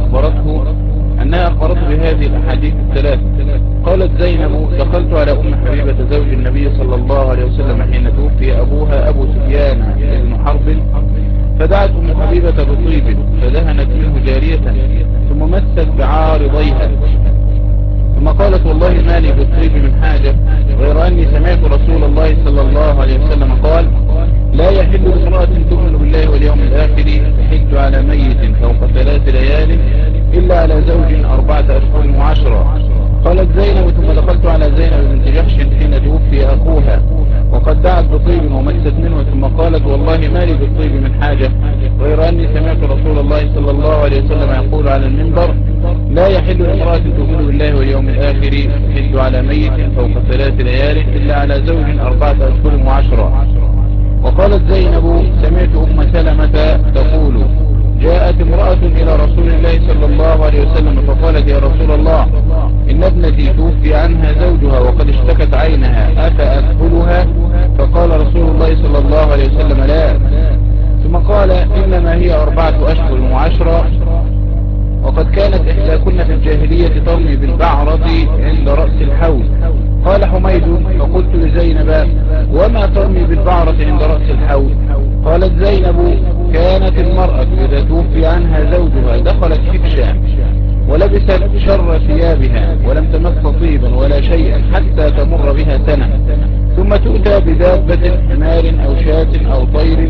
أنها أخبرته بهذه الأحاديث الثلاث. قالت زينب: دخلت على أم حبيبة زوج النبي صلى الله عليه وسلم حين توفي أبوها أبو سفيان بن حرب، فدعت أم حبيبة بطيب فدهنت منه جارية ثم مست بعارضيها، ثم قالت: والله ما لي بالطيب من حاجة غير أني سمعت رسول الله صلى الله عليه وسلم قال: لا يحل لامرأة تؤمن بالله واليوم الآخر تحج على ميت فوق 3 ليال إلا على زوج 4 أشهر و10. قالت زينب: ثم دخلت على زينب بنت جحش حين توفي أخوها وقد دعت بطيب ومست منه، ثم قالت: والله ما لي بالطيب من حاجة غير أني سمعت رسول الله صلى الله عليه وسلم يقول على المنبر: لا يحل لامرأة تؤمن بالله واليوم الآخر تحج على ميت فوق 3 ليال إلا على زوج 4 أشهر و10. وقالت زينب: سمعت أم سلمة تقول: جاءت امرأة إلى رسول الله صلى الله عليه وسلم فقالت: يا رسول الله، إن ابنتي توفي عنها زوجها وقد اشتكت عينها، أفأكفلها؟ فقال رسول الله صلى الله عليه وسلم: لا. ثم قال: إنما هي 4 أشهر و10. وقد كانت إحداكن في الجاهلية ترمي بالبعرة عند رأس الحول. قال حميد: فقلت لزينب: وما ترمي بالبعرة عند رأس الحول؟ قالت زينب: كانت المرأة إذا توفي عنها زوجها دخلت حبشا ولبست شر ثيابها ولم تمس طيبا ولا شيئا حتى تمر بها سنة، ثم تؤتى بدابة حمار أو شاة أو طير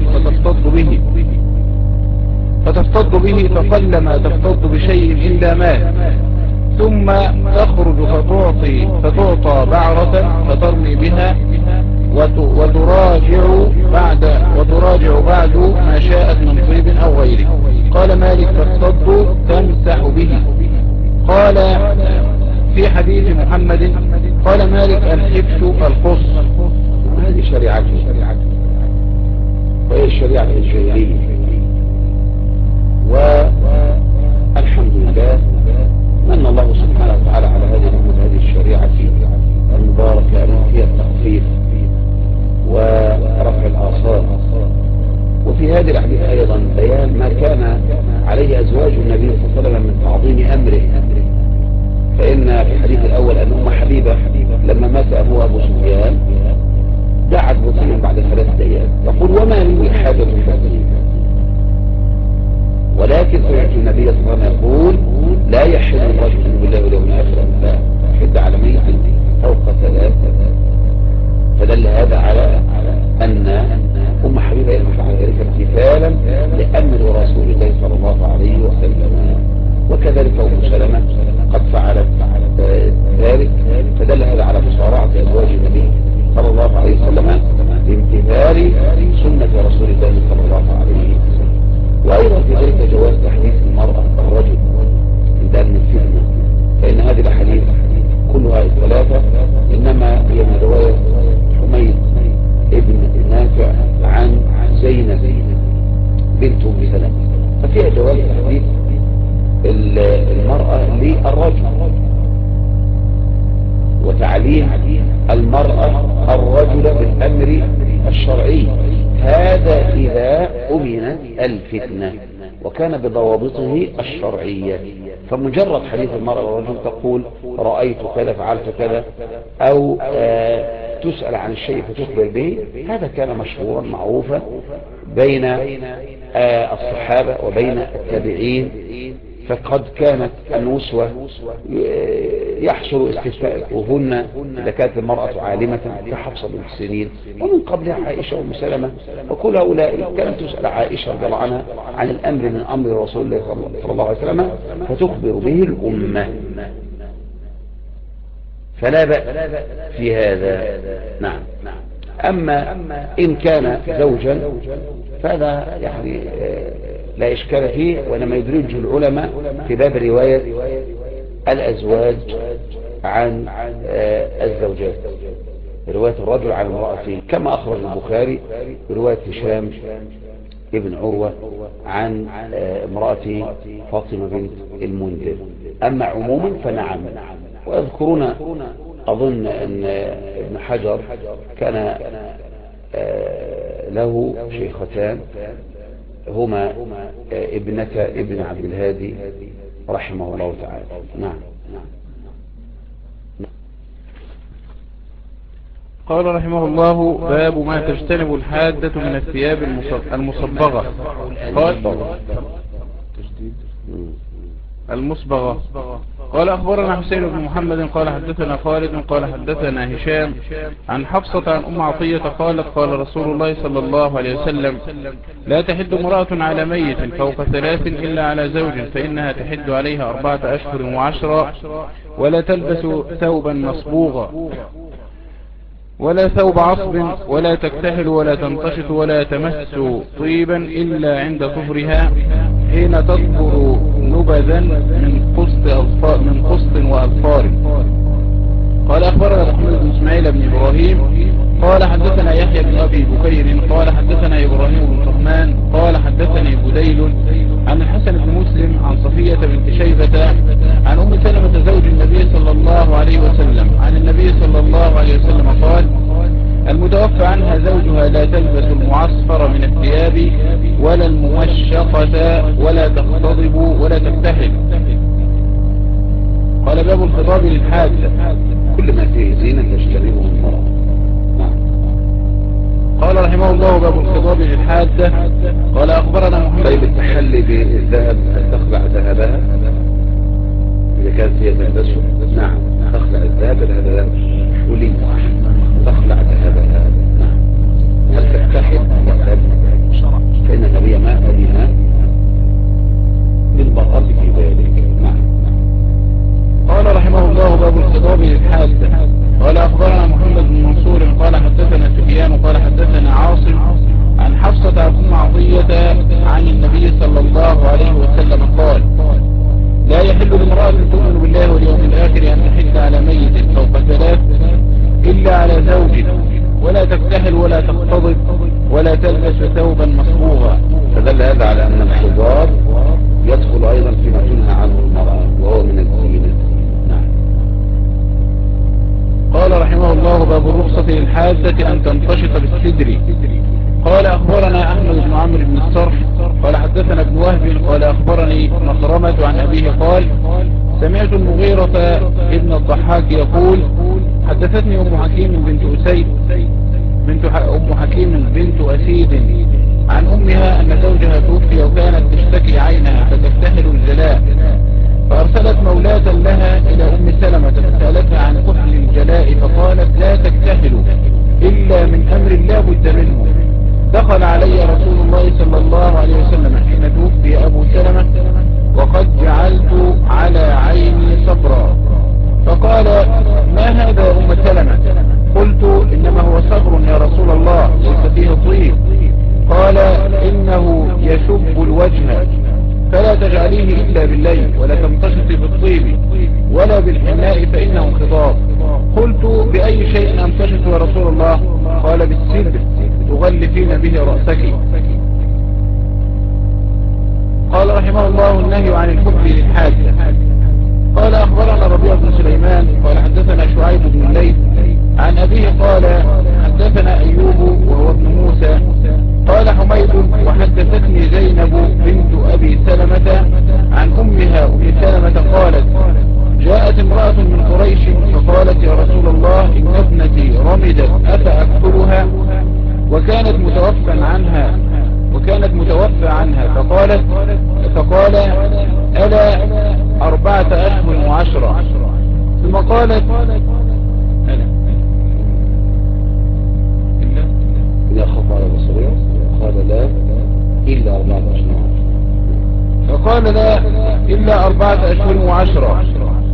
فتفتض به فقل ما تفتض بشيء إلا مات، ثم تخرج فتعطى بعرة فترمي بها وتراجع بعد ما شاءت من طيب أو غيره. قال مالك: فافتض تمسح به. قال في حديث محمد قال مالك: الحبش القص. هذه شريعته وهي الشريعة الجاهلية، والحمد لله من الله سبحانه وتعالى على هذه الأمة هذه الشريعة المباركة التي فيها التخفيف ورفع الآثار. وفي هذه الأحاديث أيضا بيان ما كان عليه أزواج النبي صلى الله عليه وسلم من تعظيم أمره. فإن في الحديث الأول أن أم حبيبة لما مات أبوها أبو سفيان دعت بطيب بعد 3 أيام تقول: وما لي حاجة بطيب، ولكن سمعت النبي صلى الله عليه وسلم يقول: لا يحل الرجل بالله واليوم الآخر أن تحد على ميت فوق 3. فدل هذا على أن أم حبيبة ينفع ذلك امتثالا لأمر رسول الله صلى الله عليه وسلم، وكذلك أم سلمة قد فعلت ذلك. فدل هذا على مصارعة أزواج النبي صلى الله عليه وسلم بامتثال سنة رسول الله صلى الله عليه وسلم. وأيضا في ذلك جواز تحديث المرأة الرجل عند أن الفتنة، فإن هذه الأحاديث كلها الثلاثة إنما هي من رواية حميد ابن نافع عن زينب بنت أم سلمة، ففيها جواز تحديث المرأة للرجل وتعليم المرأة الرجل بالأمر الشرعي. هذا إذا أمن الفتنة وكان بضوابطه الشرعية. فمجرد حديث المرأة والرجل تقول: رأيت كذا فعلت كذا، أو تسأل عن الشيء فتخبر به، هذا كان مشهورا معروفا بين الصحابة وبين التابعين فقد كانت النسوة يحصل استفتاؤهن إذا كانت المرأة عالمة كحفصة بنت سيرين، ومن قبلها عائشة وأم سلمة، وكل هؤلاء كانت تسأل عائشة رضي الله عنها عن الأمر من أمر رسول الله صلى الله عليه وسلم فتخبر به الأمة، فلا بأس في هذا. نعم. أما إن كان زوجا فهذا يعني لا إشكال فيه، وإنما يدرجه العلماء في باب رواية الأزواج عن الزوجات، رواية الرجل عن امرأته، كما أخرج البخاري برواية هشام ابن عروة عن امرأته فاطمة بنت المنذر. أما عموما فنعم. ويذكرون أظن أن ابن حجر كان له شيختان هما ابنة ابن عبد الهادي رحمه الله تعالى. نعم. قال رحمه الله: باب ما تجتنب الحادة من الثياب المصبغة. قال أخبرنا حسين بن محمد قال حدثنا خالد قال حدثنا هشام عن حفصة عن أم عطية قالت: قال رسول الله صلى الله عليه وسلم: لا تحد امرأة على ميت فوق 3 إلا على زوج، فإنها تحد عليها 4 أشهر و10، ولا تلبس ثوبا مصبوغا ولا ثوب عصب، ولا تكتحل ولا تنتشط ولا تمس طيبا إلا عند طهرها حين تطهر نبذا من قسط وأظفار. قال أخبرنا محمد بن إسماعيل بن إبراهيم قال حدثنا يحيى بن أبي بكير قال حدثنا إبراهيم بن طهمان قال حدثني بديل عن الحسن بن مسلم عن صفية بنت شيبة عن أم سلمة زوج النبي صلى الله عليه وسلم عن النبي صلى الله عليه وسلم قال: المتوفى عنها زوجها لا تلبس المعصفر من الثياب ولا الممشقة ولا تختضب ولا تكتحل. قال: باب الخطاب للحادة، كل ما فيه زينة تجتنبه المرأة. قال رحمه الله: باب الخطاب للحادة. قال أخبرنا محمد. طيب، التحلي بالذهب تخلع ذهبها إذا كانت هي تلبسه؟ نعم، تخلع الذهب، هذا حلي تخلع ذهبها. نعم. هل تكتحل؟ فإن النبي ما أذن للمرأة في ذلك. نعم. قال رحمه الله: باب الخطاب للحادة. قال أخبرنا محمد بن منصور قال حدثنا سفيان قال حدثنا عاصم عن حفصة عن أم عطية عن النبي صلى الله عليه وسلم قال: لا يحل لامرأة تؤمن بالله واليوم الآخر أن تحد على ميت فوق 3 إلا على زوج، ولا تكتحل ولا تختضب ولا تلبس ثوبا مصبوغا. فدل هذا على أن الخضاب يدخل أيضا فيما تنهى عنه المرأة وهو من الزينة. نعم. قال رحمه الله: باب الرخصة للحادة أن تنتشط بالسدر. قال أخبرنا أحمد بن عمرو بن الصرح قال حدثنا ابن وهب قال أخبرني مخرمة عن أبيه قال: سمعت المغيرة ابن الضحاك يقول: حدثتني أم حكيم بنت أسيد عن أمها أن زوجها توفي وكانت تشتكي عينها فتكتحل الجلاء، فأرسلت مولاة لها إلى أم سلمة فسألتها عن كحل الجلاء فقالت: لا تكتحل إلا من أمر لا بد منه. دخل علي رسول الله صلى الله عليه وسلم حين توفي أبو سلمة وقد جعلت على عيني صبرا، فقال: ما هذا يا أم سلمة؟ قلت: إنما هو صبر يا رسول الله ليس فيه طيب. قال: إنه يشب الوجه فلا تجعليه إلا بالليل، ولا تمتشطي بالطيب ولا بالحناء فإنه خضاب. قلت: بأي شيء أمتشط يا رسول الله؟ قال: بالسدر تغلفين به رأسك. قال رحمه الله: النهي عن الحب للحاجة. قال أخبرنا ربيع بن سليمان قال حدثنا شعيب بن الليث عن أبيه قال حدثنا أيوب وهو ابن موسى قال حميد: وحدثتني زينب بنت أبي سلمة عن أمها أم سلمة قالت: جاءت امرأة من قريش فقالت: يا رسول الله إن ابنتي رمدت أفأكلها؟ وكانت متوفى عنها فقال: ألا 4 أشهر و10. ثم قالت ألا إذا خف على بصرية قال لا إلا 4 أشهر. فقال لا إلا 4 أشهر و10.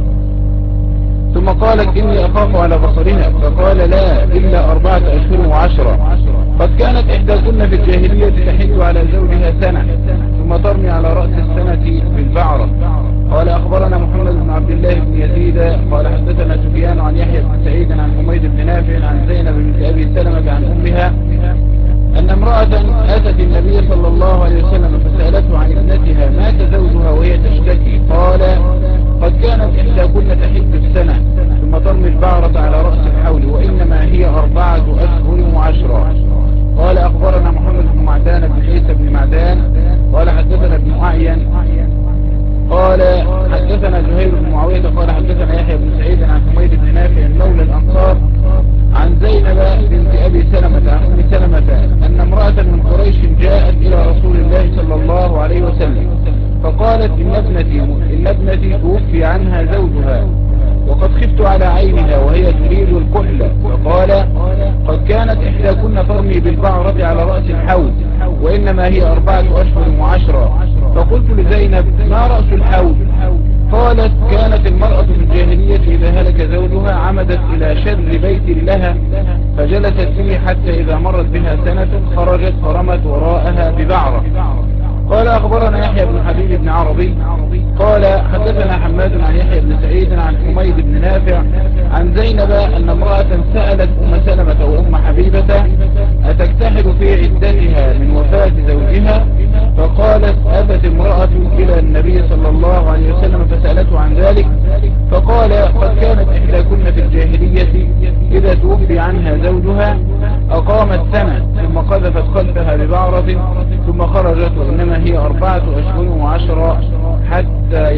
ثم قالت إني أخاف على بصرها فقال لا إلا 4 أشهر و10. قد كانت إحداكن في الجاهلية تحج على زوجها سنة ثم ترمي على رأس السنة بالبعرة. قال أخبرنا محمد بن عبد الله بن يزيد قال حدثنا سفيان عن يحيى بن سعيد عن حميد بن نافع عن زينب بنت أبي سلمة عن أمها أن امرأة أتت النبي صلى الله عليه وسلم فسألته عن ابنتها مات زوجها وهي تشتكي. قال قد كانت إحداكن تحج السنة ثم ترمي البعرة على رأس الحول وإنما هي 4 أشهر و10. قال أخبرنا محمد بن معدان بن عيسى بن معدان قال حدثنا ابن أعين قال حدثنا زهير بن معاوية قال حدثنا يحيى بن سعيد عن حميد بن نافع مولى الأنصار عن زينب بنت أبي سلمة عن أم سلمة أن امرأة من قريش جاءت إلى رسول الله صلى الله عليه وسلم فقالت إن ابنتي توفي عنها زوجها وقد خفت على عينها وهي تريد الكحل. فقال قد كانت إحداكن ترمي بالبعرة على رأس الحوض وإنما هي 4 أشهر و10. فقلت لزينب ما رأس الحوض؟ قالت كانت المرأة في الجاهلية إذا هلك زوجها عمدت إلى شر بيت لها فجلست فيه حتى إذا مرت بها سنة خرجت فرمت وراءها ببعرة. قال أخبرنا يحيى بن حبيب بن عربي قال حدثنا حماد عن يحيى بن سعيد عن حميد بن نافع عن زينب أن امرأة سألت أم سلمة وأم حبيبة أتكتحل في عدتها من وفاة زوجها؟ فقالت أتت امرأة إلى النبي صلى الله عليه وسلم فسألته عن ذلك فقال قد كانت إحداكن في الجاهلية إذا توفي عنها زوجها أقامت سنة ثم قذفت خلفها ببعرة ثم خرجت وإنما هي 4 أشهر و10 حتى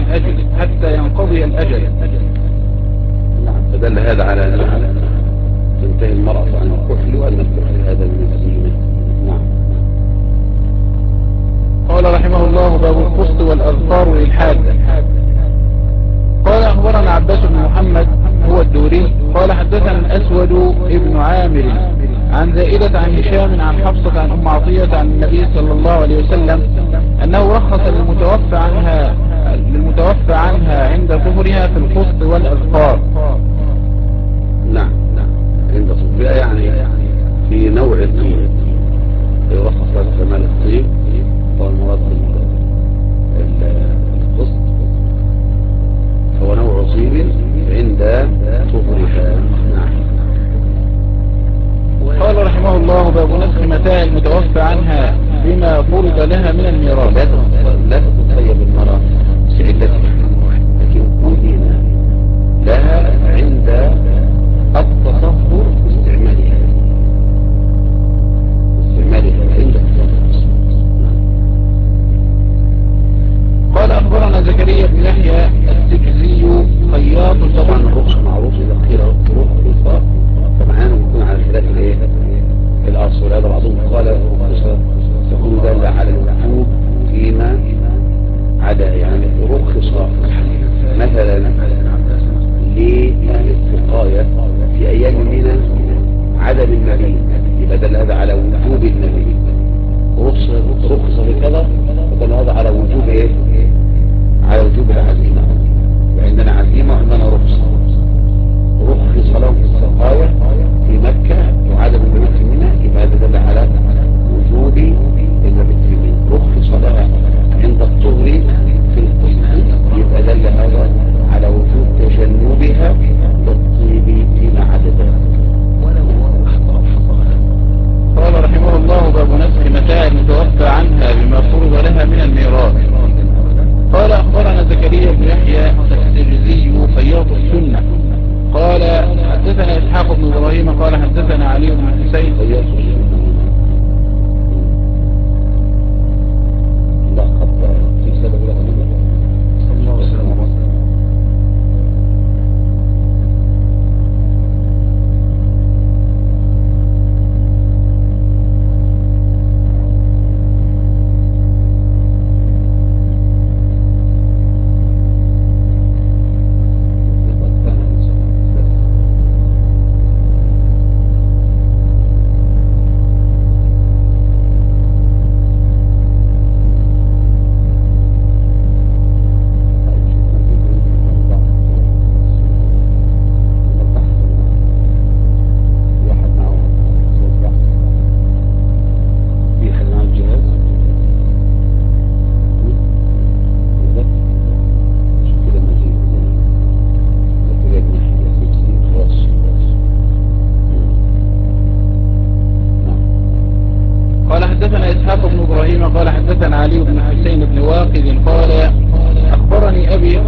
ينقضي الأجل. نعم. فدل هذا على أنها تنتهي المرأة عن الكحل وأن الكحل هذا من الزينة. نعم. قال رحمه الله باب القسط والأظفار والحادة. قال أخبرنا عباس بن محمد هو الدوري قال حدثنا الأسود ابن عامر عن زائدة عن هشام عن حفصة عن أم عطية عن النبي صلى الله عليه وسلم أنه رخص للمتوفى عنها عند طهرها في القسط والأظفار. نعم. عند طهرها يعني في نوع الطين يرخص لها كمال الطين والمراد القسط هو نوع طين عند طهرها. نعم. قال رحمه الله باب نسخ متاع المتوفى عنها بما فرض لها من الميراث. لا تتطيب المرأة سعدتها لكن أذن لها عند التصفر باستعمالها عند التصفر. قال أخبرنا زكريا بن يحيى السجزي خياط. طبعا الرخصة معروف إذا قيل رخصة فمعناه يكون على خلاف الأصل. هذا بعضهم قال الرخصة تكون دالة على الوجوب فيما عدا يعني رخصة مثلا للسقاية في أيام من عدم المبيت يبقى دل هذا على وجوب المبيت. رخصة بكذا فدل هذا على وجوب ايه؟ على وجوب العزيمة. وعندنا عزيمة وعندنا رخصة. رخص لهم في السقاية في مكة وعدم المبيت في منى يبقى هذا دل على وجوب المبيت في منى. رخص لها عند الطهر في القسط يبقى دل هذا على وجوب تجنبها للطيب فيما عدا ذلك. قال رحمه الله باب نسخ متاع المتوفى عنها بما فرض لها من الميراث. قال أخبرنا زكريا بن يحيى السجزي خياط السنة قال حدثنا إسحاق بن إبراهيم قال حدثنا علي بن حسين خياط السنة لا قد في سبب له صلى الله عليه وسلم.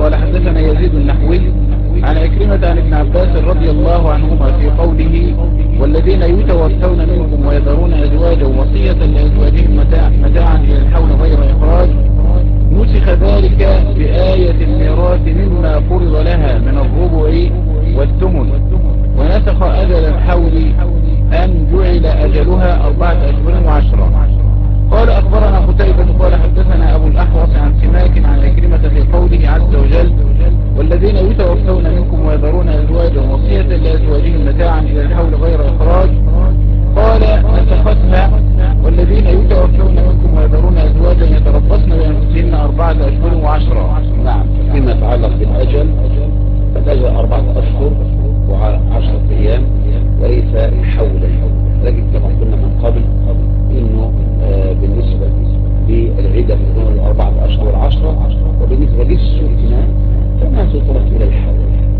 قال حدثنا يزيد النحوي عن عكرمة عن ابن عباس رضي الله عنهما في قوله والذين يتوفون منكم ويذرون أزواجا وصية لأزواجهم متاعا إلى الحول غير إخراج نسخ ذلك بآية الميراث مما فرض لها من الربع والثمن ونسخ أجل الحول أن جعل أجلها 4 أشهر وعشرة. قال أخبرنا قتيبة قال حدثنا أبو الأحوص عن سماك عن عكرمة في قوله عز وجل والذين يتوفون منكم ويذرون أزواجا وصية لأزواجهم متاعا إلى الحول غير إخراج قال نسختها والذين يتوفون منكم ويذرون أزواجا يتربصن بأنفسهن 4 أشهر وعشرة. نعم. فيما يتعلق بالأجل فالأجل 4 أشهر و10 أيام وليس حولا، لكن كما قلنا من قبل إنه بالنسبة للعدة من 4 أشهر و10 وبالنسبة للسكنى فما تطرق إلى الحول.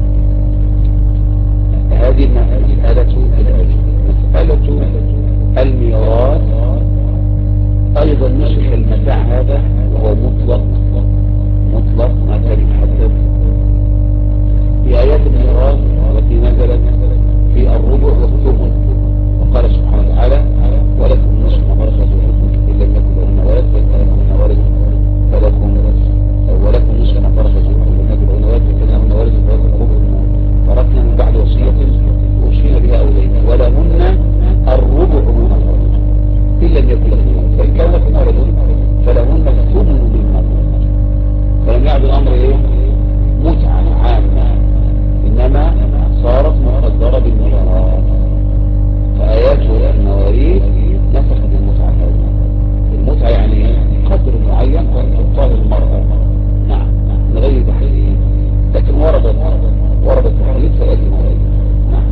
هذه مسألة الأجل. مسألة الميراث أيضا نسخ المتاع هذا وهو مطلق ما كان يتحدث في آيات الميراث التي نزلت في الربع والثمن. وقال سبحانه وتعالى ولكم نصف ما ترك أزواجكم إن لم يكن لهن ولد فإن كان لهن ولد فلكم ولكم نصف ما ترك أزواجكم إن لم يكن لهن ولد فإن كان لهن ولد فلكم تركنا من بعد وصية توصين بها أو دين ولهن الربع مما ترك إن لم يكن لهن ولد فإن كان لكم ولد فلهن الثمن مما ترك. فلم يعد الأمر متعة عامة إنما صارت مقدرة بالميراث. فآيات المواريث نسخت المتعة. المتعة يعني قدر معين تعطاه المرأة. نعم من غير تحديد، لكن وردت تحديد في آيات المواريث. نعم.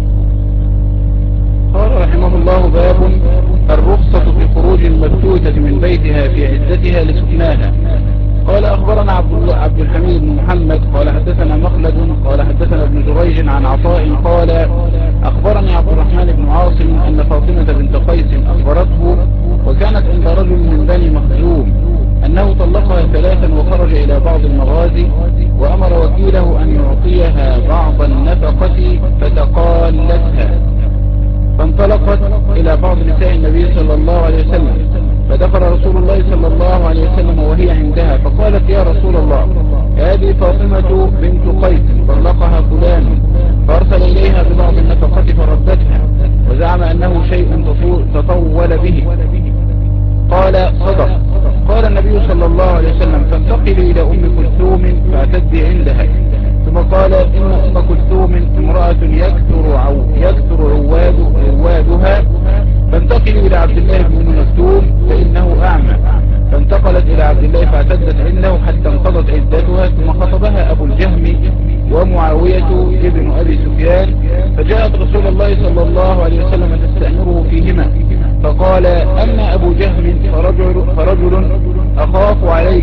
قال رحمه الله باب الرخصة في خروج المبتوتة من بيتها في عدتها لسكناها. قال أخبرنا عبد الحميد بن محمد قال حدثنا مخلد قال حدثنا ابن جريج عن عطاء قال أخبرني عبد الرحمن بن عاصم أن فاطمة بنت قيس أخبرته وكانت عند رجل من بني مخزوم أنه طلقها 3 وخرج إلى بعض المغازي وأمر وكيله أن يعطيها بعض النفقة فتقالتها فانطلقت إلى بعض نساء النبي صلى الله عليه وسلم فدخل رسول الله صلى الله عليه وسلم وهي عندها فقالت يا رسول الله هذه فاطمة بنت قيس طلقها فلان فأرسل إليها ببعض النفقة فردتها وزعم أنه شيء تطول به. قال صدق. قال النبي صلى الله عليه وسلم فانتقلي إلى أم كلثوم فاعتدي عندها. ثم قال إن أم كلثوم امرأة يكثر عوادها فانتقلوا إلى عبد الله بن مكتوم فإنه أعمى. فانتقلت إلى عبد الله فاعتدت عنده حتى انقضت عدتها ثم خطبها أبو الجهم ومعاوية ابن أبي سفيان فجاءت رسول الله صلى الله عليه وسلم تستأمره فيهما فقال أما أبو جهم فرجل أخاف عليك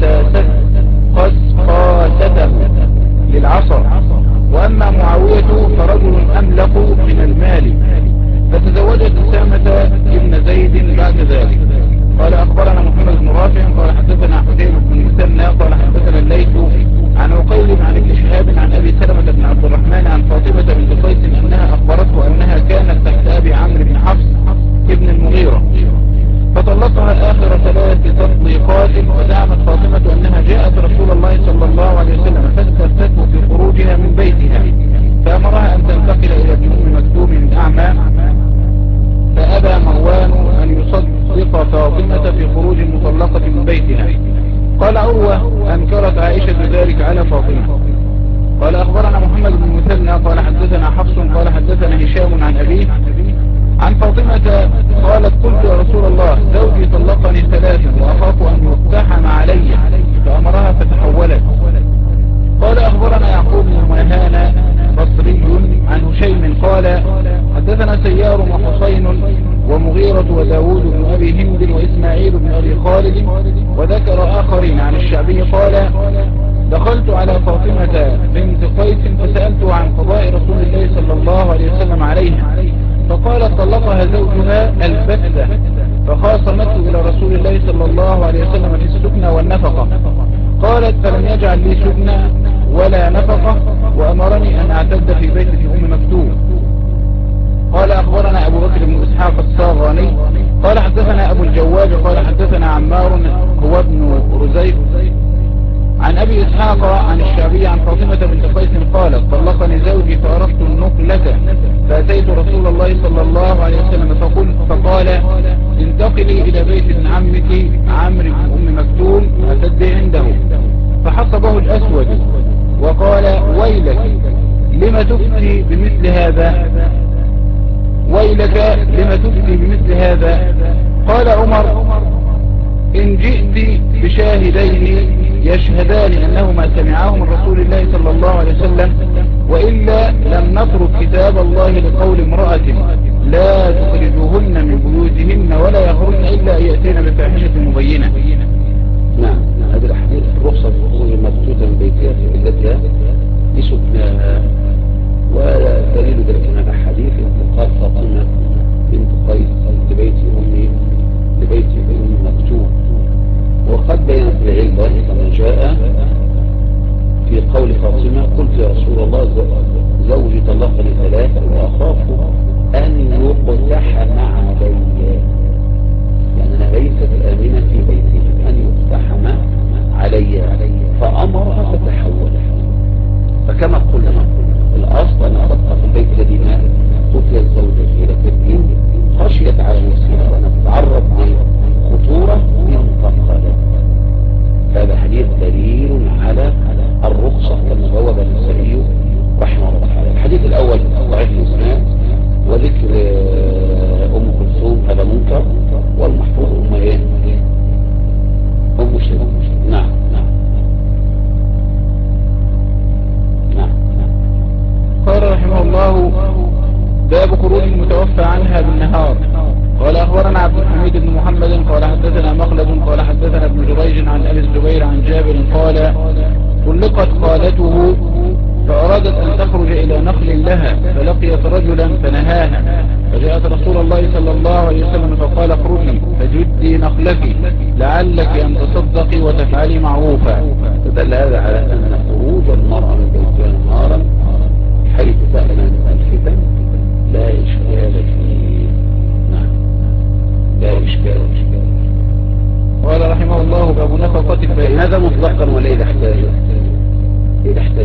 قاسته للعصر وأما معاوية فرجل أملق من المال. فتزوجت أسامة ابن زيد بعد ذلك. قال أخبرنا محمد بن رافع قال حدثنا حسين بن مثنى قال حدثنا الليث عن عقيل عن ابن شهاب عن أبي سلمة بن عبد الرحمن عن فاطمة بنت قيس أنها أخبرته أنها كانت تحت أبي عمرو بن حفص ابن المغيرة فطلقها آخر 3 تطليقات وزعمت فاطمة أنها جاءت رسول الله صلى الله عليه وسلم فاستفتته في خروجها من بيتها فأمرها أن تنتقل إلى ابن أم مكتوم الأعمى فأبى مروان أن يصدق فاطمة في خروج المطلقة من بيتها. قال عروة أنكرت عائشة ذلك على فاطمة. قال أخبرنا محمد بن مثنى قال حدثنا حفص قال حدثنا هشام عن أبيه عن فاطمة قالت قلت يا رسول الله زوجي طلقني 3 وأخاف أن يقتحم علي فأمرها فتحولت. قال أخبرنا يعقوب بن مهان بصري عن هشيم قال حدثنا سيار وحسين ومغيرة وداود بن أبي هند وإسماعيل بن أبي خالد وذكر آخرين عن الشعبي قال دخلت على فاطمة بنت قيس فسألته عن قضاء رسول الله صلى الله عليه وسلم عليها فقالت طلقها زوجها البتة فخاصمته إلى رسول الله صلى الله عليه وسلم في السكنى والنفقة. قالت فلم يجعل لي سكنى أبي إسحاق عن الشعبي عن فاطمة بنت قيس قالت طلقني زوجي فأردت النقلة فأتيت رسول الله صلى الله عليه وسلم فقال انتقلي إلى بيت ابن عمك عمرو بن أم مكتوم أسد عنده. فحصبه الأسود وقال ويلك لم تفتي بمثل هذا ويلك لم تفتي بمثل هذا. قال عمر إن جئت بشاهدين يشهدان أنهما سمعاه من رسول الله صلى الله عليه وسلم وإلا لم نترك كتاب الله لقول امرأة لا تخرجوهن من بيوتهن ولا يخرجن إلا أن يأتين بفاحشة مبينة. نعم هذه الأحاديث رخصة الخروج مبتوتة من بيتها في بلدها لسكناها. ودليل ذلك هناك حديث قال فاطمة بنت قيس لبيت أم مكتوم. وقد بينت العلة كما جاء في قول فاطمة قلت يا رسول الله زوجي طلقني ثلاثة وأخاف أن يقتحم علي، يعني أنا ليست آمنة في بيتي أن يقتحم علي، فأمرها فتحول. فكما قلنا الأصل أن تبقى في البيت الذي ما قتل الزوجة، لكن إن خشيت على نفسها وأن تتعرض لخطورة انتقلت. هذا حديث دليل على الرخصة كما بوب النسائي رحمه الله تعالى. الحديث الأول ضعيف الإسناد وذكر أم كلثوم هذا منكر، والمحفوظ أم إيه؟ أم شيخ. نعم نعم نعم. قال رحمه الله باب خروج المتوفى عنها بالنهار. قال أخبرنا عبد الحميد بن محمد قال حدثنا مخلد قال حدثنا ابن جريج عن أبي الزبير عن جابر قال طلقت خالته فأرادت أن تخرج إلى نخل لها فلقيت رجلا فنهاها، فجاءت رسول الله صلى الله عليه وسلم فقال اخرجي فجدي نخلك لعلك أن تصدقي وتفعلي معروفا. فدل هذا على أن خروج المرأة من بيتها نهارا حيث تأمن الفتن لا إشكال فيه. نعم لا إشكال. قال رحمه الله باب نفقة البائن. هذا مطلقا ولا إذا احتاج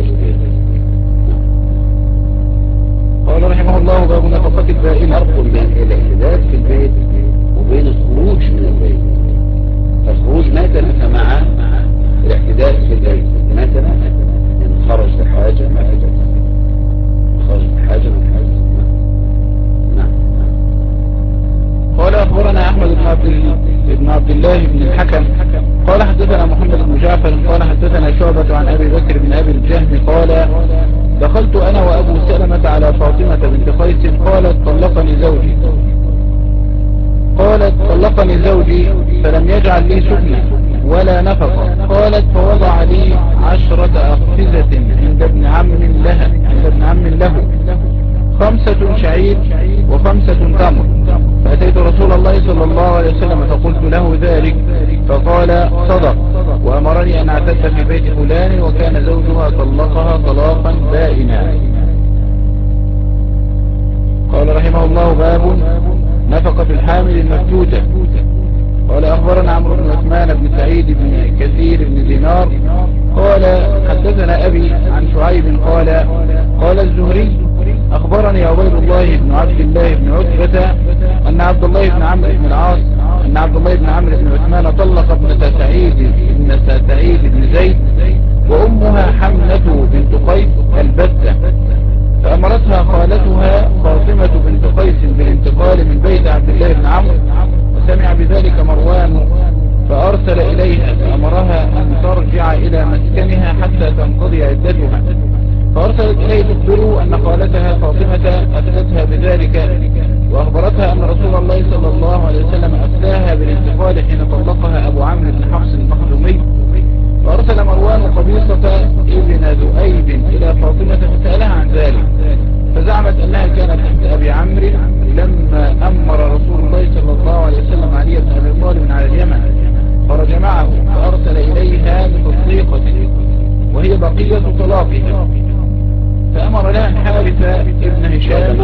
قال رحمه الله باب نفقة البائن. فرق بين الاعتداد في البيت وبين الخروج من البيت. الخروج ما تنافى مع الاعتداد في البيت، ما تنافى إن خرج لحاجة ما في بيت، خرج لحاجة ما في حاجة. نعم. قال أخبرنا أحمد بن عبد الله بن الحكم قال حدثنا محمد بن جعفر قال حدثنا شعبة عن أبي بكر بن أبي الجهم قال دخلت أنا وأبو سلمة على فاطمة بنت قيس قالت طلقني زوجي فلم يجعل لي سكنة ولا نفقة. قالت فوضع لي 10 أخفزة عند ابن عم له 5 شعير و5 تمر. فأتيت رسول الله صلى الله عليه وسلم فقلت له ذلك فقال صدق، وأمرني أن أعتد في بيت فلان وكان زوجها طلقها طلاقا بائنا. قال رحمه الله باب نفقة الحامل المفتوتة. قال أخبرنا عمرو بن عثمان بن سعيد بن كثير بن دينار قال حدثنا أبي عن شعيب قال الزهري أخبرني عبيد الله بن عبد الله بن عتبة أن عبد الله بن عمرو بن العاص أن عبد الله بن عمرو بن عثمان طلق ابنة سعيد بن زيد وأمها حملة بنت قيس البتة، فأمرتها خالتها فاطمة بنت قيس بالانتقال من بيت عبد الله بن عمرو، وسمع بذلك مروان فأرسل إليها فأمرها أن ترجع إلى مسكنها حتى تنقضي عدتها، فأرسلت إليه تخبره أن خالتها فاطمة أفتتها بذلك، وأخبرتها أن رسول الله صلى الله عليه وسلم أفتاها بالانتقال حين طلقها أبو عمرو بن حفص المخزومي. فأرسل مروان قبيصة ابن ذؤيب إلى فاطمة فسألها عن ذلك، فزعمت أنها كانت تحت أبي عمرو لما أمر رسول الله صلى الله عليه وسلم علي بن أبي طالب على اليمن، خرج معه فأرسل إليها بتصديقة وهي بقية طلاقها، فأمر لها حارث ابن هشام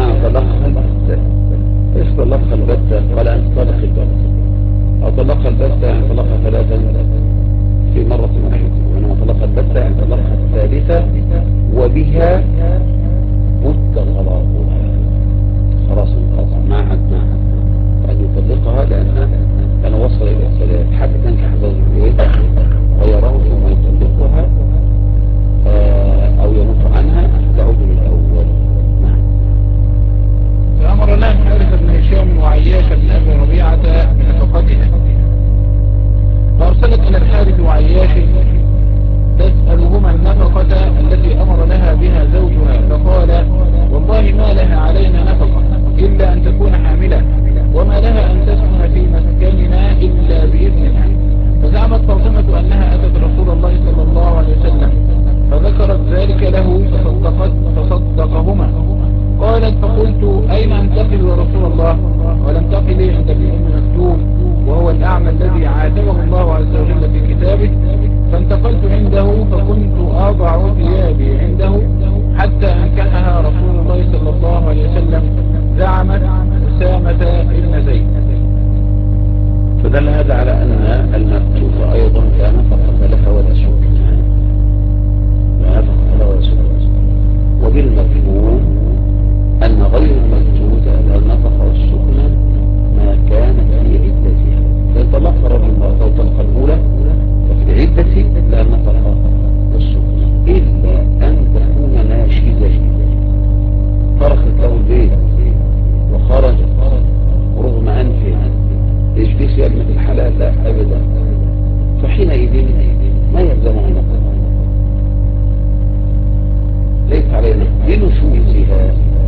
إيش طلقها البتة؟ قال أن طلق البتة أو طلقها البتة يعني طلقها 3 في مرة واحدة، وإنما طلقها البتة يعني طلقها الثالثة وبها بد طلاقها، خلاص انقطع ما عاد أن يطلقها لأن وصل إلى الثلاث حتى تنكح زوجها غيره ثم يطلقها أو يموت عنها تعود للأول. نعم. فأمر الله حارث بن هشام وعياش بن أبي ربيعة بنفقتها، فأرسلت إلى الحارث وعياش تسألهما النفقة التي أمر لها بها زوجها، فقال والله ما لها علينا نفقة إلا أن تكون حاملة، وما لها أن تسكن في مسكننا إلا بإذنها. فزعمت فاطمة أنها أتت رسول الله صلى الله عليه وسلم فذكرت ذلك له فصدقهما. قالت فقلت أين أنتقل يا رسول الله؟ ولم تقلي عند ابن أم مكتوم وهو الأعمى الذي عاتبه الله عز وجل في كتابه، فانتقلت عنده فكنت أضع ثيابي عنده حتى أنكحها رسول الله صلى الله عليه وسلم. زعمت أسامة بن زيد. فدل هذا على أن المكتوفة أيضا لا نفقة لها ولا سكن، لا نفقة لها ولا سكن، وبالمفهوم أن غير المكتوفة لا النفقة والسكن ما كانت في عدتها. فإن طلق رجل مرة طلقة الأولى ففي العدة لا النفقة والسكن إلا أن تكون ناشزة تركت له البيت وخرجت رغم أنفه يجلس يا ابنة الحلال لا أبدا، فحينئذ ما يلزمه النفقة، ليس علينا لنشوزها.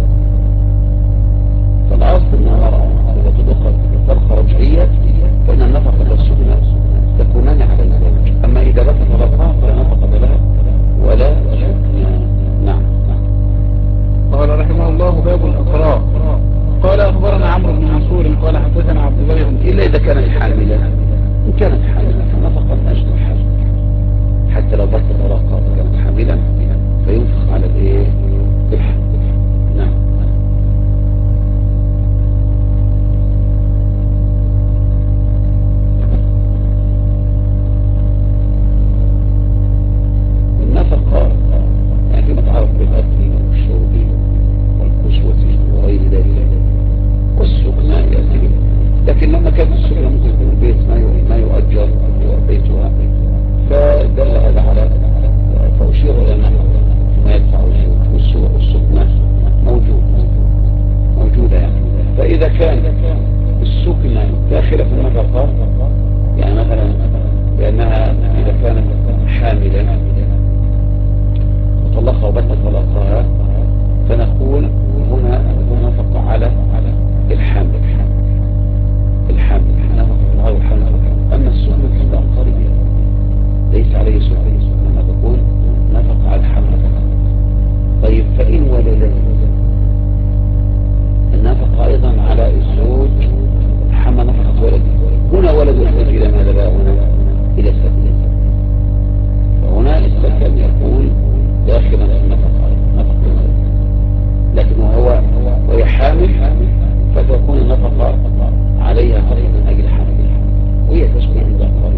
فالأصل أنها مرأة إذا تدخل طلقة رجعية فإن النفقة والسكن تكونان على الزوج، أما إذا بات طلقها فلا نفقة لها ولا سكن. نعم. قال رحمه الله باب الأقراء. قال أخبرنا عمرو بن منصور قال حدثنا عبد الله بن إلا إذا كانت حاملة، إن كانت حاملة فالنفقة من أجل الحمل، حتى لو بات طلقها كانت حاملة فينفق على الإيه؟ الحمل. نعم. النفقة يعني فيما تعرف بالأكل والشرب والكسوة وغير ذلك، والسكنة يأتي، لكن لما كانت السكنة ممكن يكون البيت ما يؤجر بيتها فدل هذا على فأشير إلى النفقة ما يدفع والسكنة موجودة يعني. فإذا كان السكنة داخلة في النفقة يعني مثلا لأنها إذا كانت حاملة وطلقها وبت طلقها فنقول هنا نفقة على الحامل نفقة على الحامل. أما السكنة تبقى قريبة ليس عليه سكنة إنما تكون نفقة على الحامل فقط. طيب فإن ولدت النفقة أيضا على الزوج حمل نفقة ولد. هنا ولد يحتاج إلى ماذا بقى؟ هنا إلى السكن، فهنا السكن يكون داخلا في النفقة لكن وهي حامل فتكون النفقة عليها فقط من أجل حملها وهي تسكن عند القريب.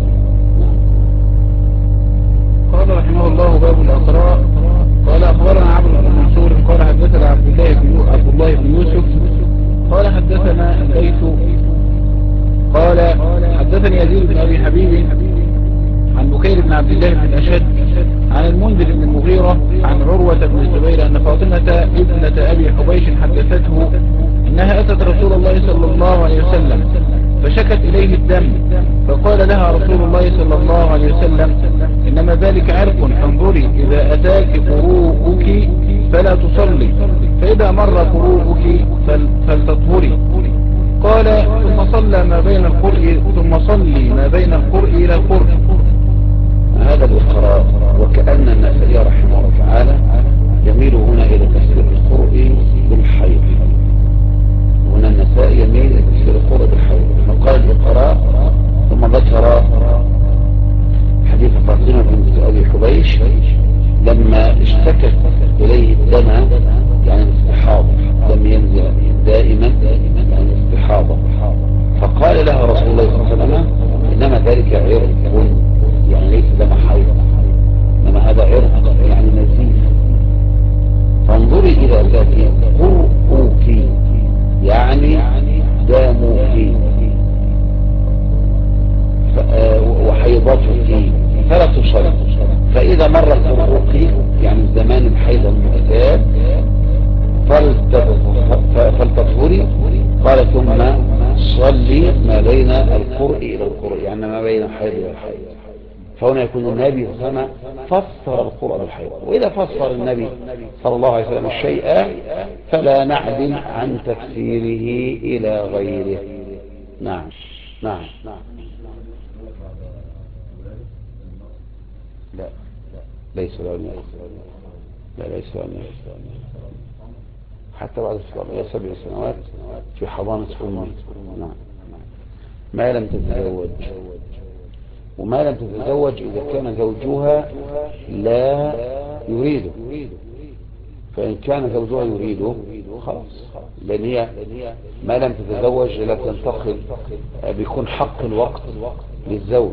قال رحمه الله باب الأقراء. قال أخبرنا عمرو بن منصور قال حدثنا عبد الله بن يوسف قال حدثنا الليث قال حدثني يزيد بن أبي حبيب عن بكير بن عبد الله بن الأشد عن المنذر بن المغيرة عن عروة بن الزبير أن فاطمة ابنة أبي حبيش حدثته أنها أتت رسول الله صلى الله عليه وسلم فشكت إليه الدم، فقال لها رسول الله صلى الله عليه وسلم إنما ذلك عرق، فانظري إذا أتاك قروءك فلا تصلي، فإذا مر قروءك فلتطهري. قال ثم صلى ما بين القرء ثم صلي ما بين القرء إلى القرء. هذا الإقراء وكأن النسائي رحمه الله تعالى يميل هنا إلى تفسير القرء بالحيض. هنا النسائي يميل إلى تفسير القرء بالحيض، فقال الإقراء ثم ذكر حديث فاطمة بنت أبي حبيش لما اشتكت إليه الدم يعني الاستحاضة، لم ينزل دائما يعني الاستحاضة، فقال لها رسول الله صلى الله عليه وسلم إنما ذلك عرق يعني ليس دم حيض، قال ثم صلي ما بين القرء إلى القرء، يعني ما بين الحيض إلى الحيض. فهنا يكون النبي صلى الله عليه وسلم فسر القرء بالحيض. وإذا فسر النبي صلى الله عليه وسلم الشيء فلا نعدل عن تفسيره إلى غيره. نعم نعم. لا ليس له، لا ليس له، حتى بعد 7 سنوات في حضانة أمه. نعم. ما لم تتزوج، وما لم تتزوج إذا كان زوجها لا يريده، فإن كان زوجها يريده خلاص، لأن هي ما لم تتزوج لا تنتقل، بيكون حق الوقت للزوج.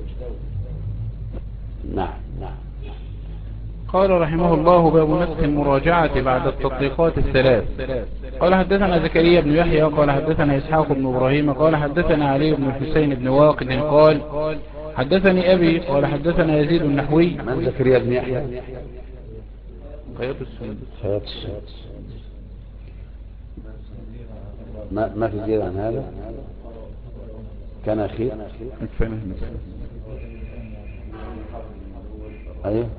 نعم. قال رحمه الله: باب نسخ المراجعة بعد التطبيقات الثلاث. قال حدثنا زكريا بن يحيى قال حدثنا إسحاق بن إبراهيم قال حدثنا علي بن الحسين بن واقد قال حدثني أبي قال حدثنا يزيد النحوي. من زكريا بن يحيى؟ خياط السند. ما في زيادة عن هذا؟ كان أخير؟ أيوه.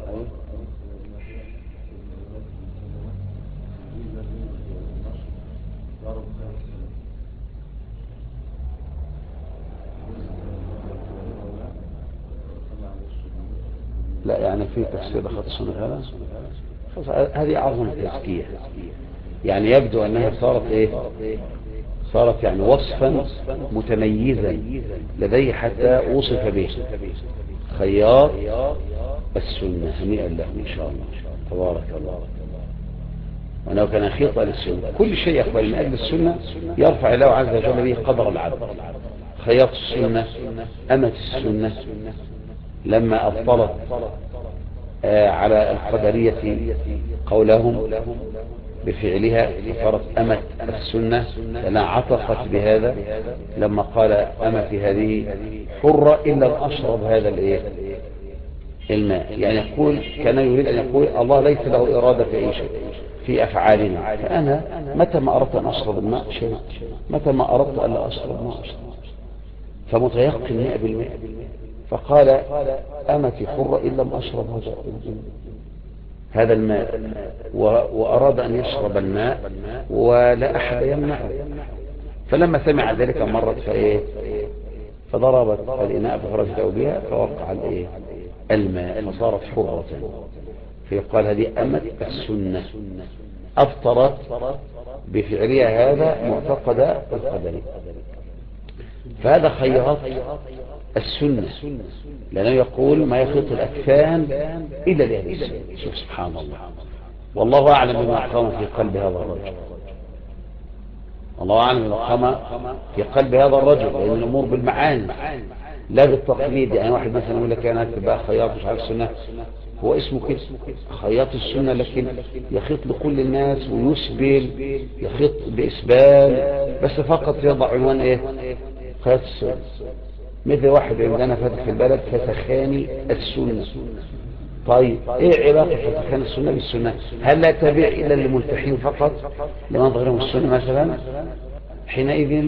لا يعني في تفسير خط السنة هذا، هذه أعظم التزكية. يعني يبدو أنها صارت يعني وصفا متميزا لديه حتى وصف به. خياط السنة، هنيئا له إن شاء الله، تبارك الله. وأنه كان خيطا للسنة، كل شيء يقبل من أجل السنة يرفع الله عز وجل به قدر العبد. خياط السنة، أمة السنة، لما أبطلت على القدرية قولهم بفعلها صارت أمة السنة، لأنها عتقت بهذا لما قال أمتي هذه حرة إلا أن أشرب هذا الماء. يعني يقول كان يريد أن يقول الله ليس له إرادة في أي شيء في أفعالنا، فأنا متى ما أردت أن أشرب الماء شربت، متى ما أردت أن لا أشرب ما أشرب، فمتيقن 100%. فقال أمتي حرة إن لم أشرب هذا الماء، وأراد أن يشرب الماء ولا أحد يمنعه. فلما سمع ذلك مرت فضربت الإناء بفرج ثوبها فوقع الماء فصارت حرة. فيقال هذه أمة السنة، أفطرت بفعلها هذا معتقد القدر. فهذا خياط السنة، لأنه يقول ما يخيط الأكفان إلا لأهل السنة. شوف سبحان الله، والله أعلم بما قام في قلب هذا الرجل، الله أعلم بما قام في قلب هذا الرجل، لأن الأمور بالمعاني لا بالتقليد. يعني واحد مثلا يقول لك أنا تبقى خياط مش عارف السنة، هو اسمه كده خياط السنة، لكن يخيط لكل الناس ويسبل، يخيط بإسبال، بس فقط يضع عنوان خياط السنة. مثل واحد عندنا فاتح في البلد فسخاني السنة. طيب ايه علاقة فسخاني السنة بالسنة؟ هل لا تبيع الا للملتحين فقط، لمن ظهرهم السنة مثلا؟ حينئذ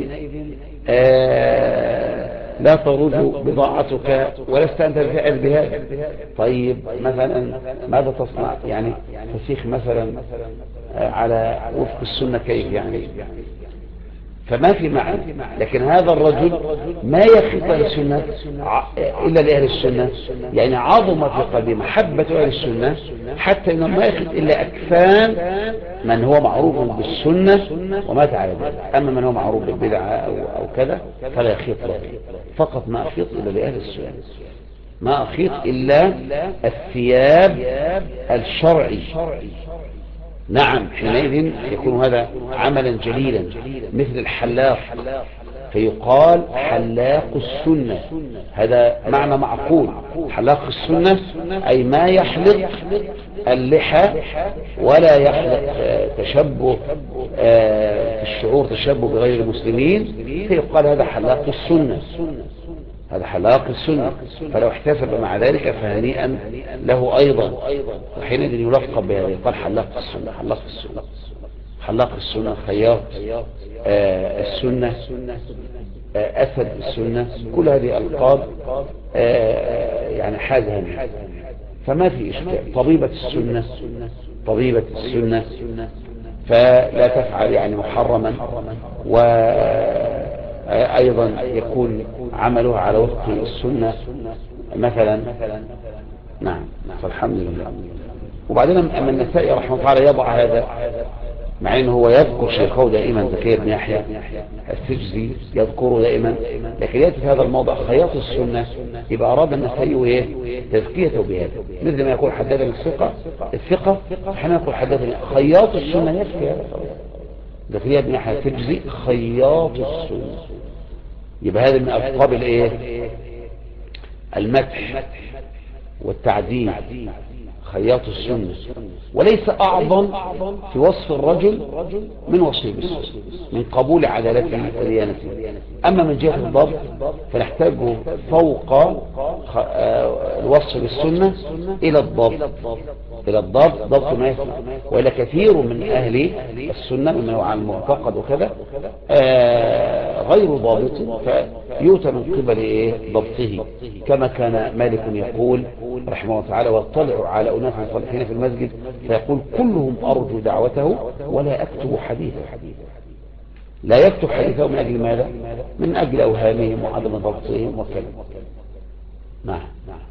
لا تروج بضاعتك ولست انت الفاعل بهذا. طيب مثلا ماذا تصنع؟ يعني فسيخ مثلا على وفق السنة كيف يعني؟ فما في معنى. لكن هذا الرجل ما يخيط السنة إلا لأهل السنة، يعني عظم في قلبه محبة أهل السنة حتى إنه ما يخيط إلا أكفان من هو معروف بالسنة ومات على ذلك. أما من هو معروف بالبدعة أو كذا فلا يخيط له. فقط ما أخيط إلا لأهل السنة، ما أخيط إلا الثياب الشرعي. نعم، حينئذ يكون هذا عملا جليلا مثل الحلاق، فيقال حلاق السنة، هذا معنى معقول. حلاق السنة أي ما يحلق اللحى ولا يحلق تشبه في الشعور، تشبه بغير المسلمين، فيقال هذا حلاق السنة، هذا حلاق السنة. فلو احتسب مع ذلك فهنيئا له أيضا، وحينئذ يلقب بهذا، يقال حلاق السنة، حلاق السنة، حلاق السنة، خياط السنة، أسد السنة، كل هذه ألقاب يعني حاجة، فما في إشكال. طبيبة السنة، طبيبة السنة، فلا تفعل يعني محرما، وأيضا يكون عملها على وفق السنة مثلا. نعم، فالحمد لله. وبعدين أما النسائي رحمه الله تعالى يضع هذا، مع انه هو يذكر شيخه دائما زكريا بن يحيى السجزي يذكره دائما، لكن يأتي في هذا الموضع خياط السنة، يبقى أراد النسائي ايه؟ تزكيته بهذا، مثل ما يقول حدثنا الثقة حين يقول حدثنا خياط السنة، يكفي هذا زكريا بن يحيى السجزي خياط السنة. يبقى هذا من ألقاب الايه؟ المدح والتعديل، خياط السنة، وليس أعظم في وصف الرجل من وصفه بالسنة، من قبول عدالته وديانته. أما من جهة الضبط فنحتاجه فوق الوصف بالسنة إلى الضبط، إلى الضبط، ضبط ما يسمع. وإلى كثير من أهل السنة مما هو على المعتقد وكذا غير ضابط، فيؤتى من قبل إيه؟ ضبطه، كما كان مالك يقول رحمه الله تعالى: واطلع على أناس صالحين في المسجد فيقول كلهم أرجو دعوته ولا أكتب حديثه. لا يكتب حديثه من أجل ماذا؟ من أجل أوهامهم وعدم ضبطهم وكذا. نعم.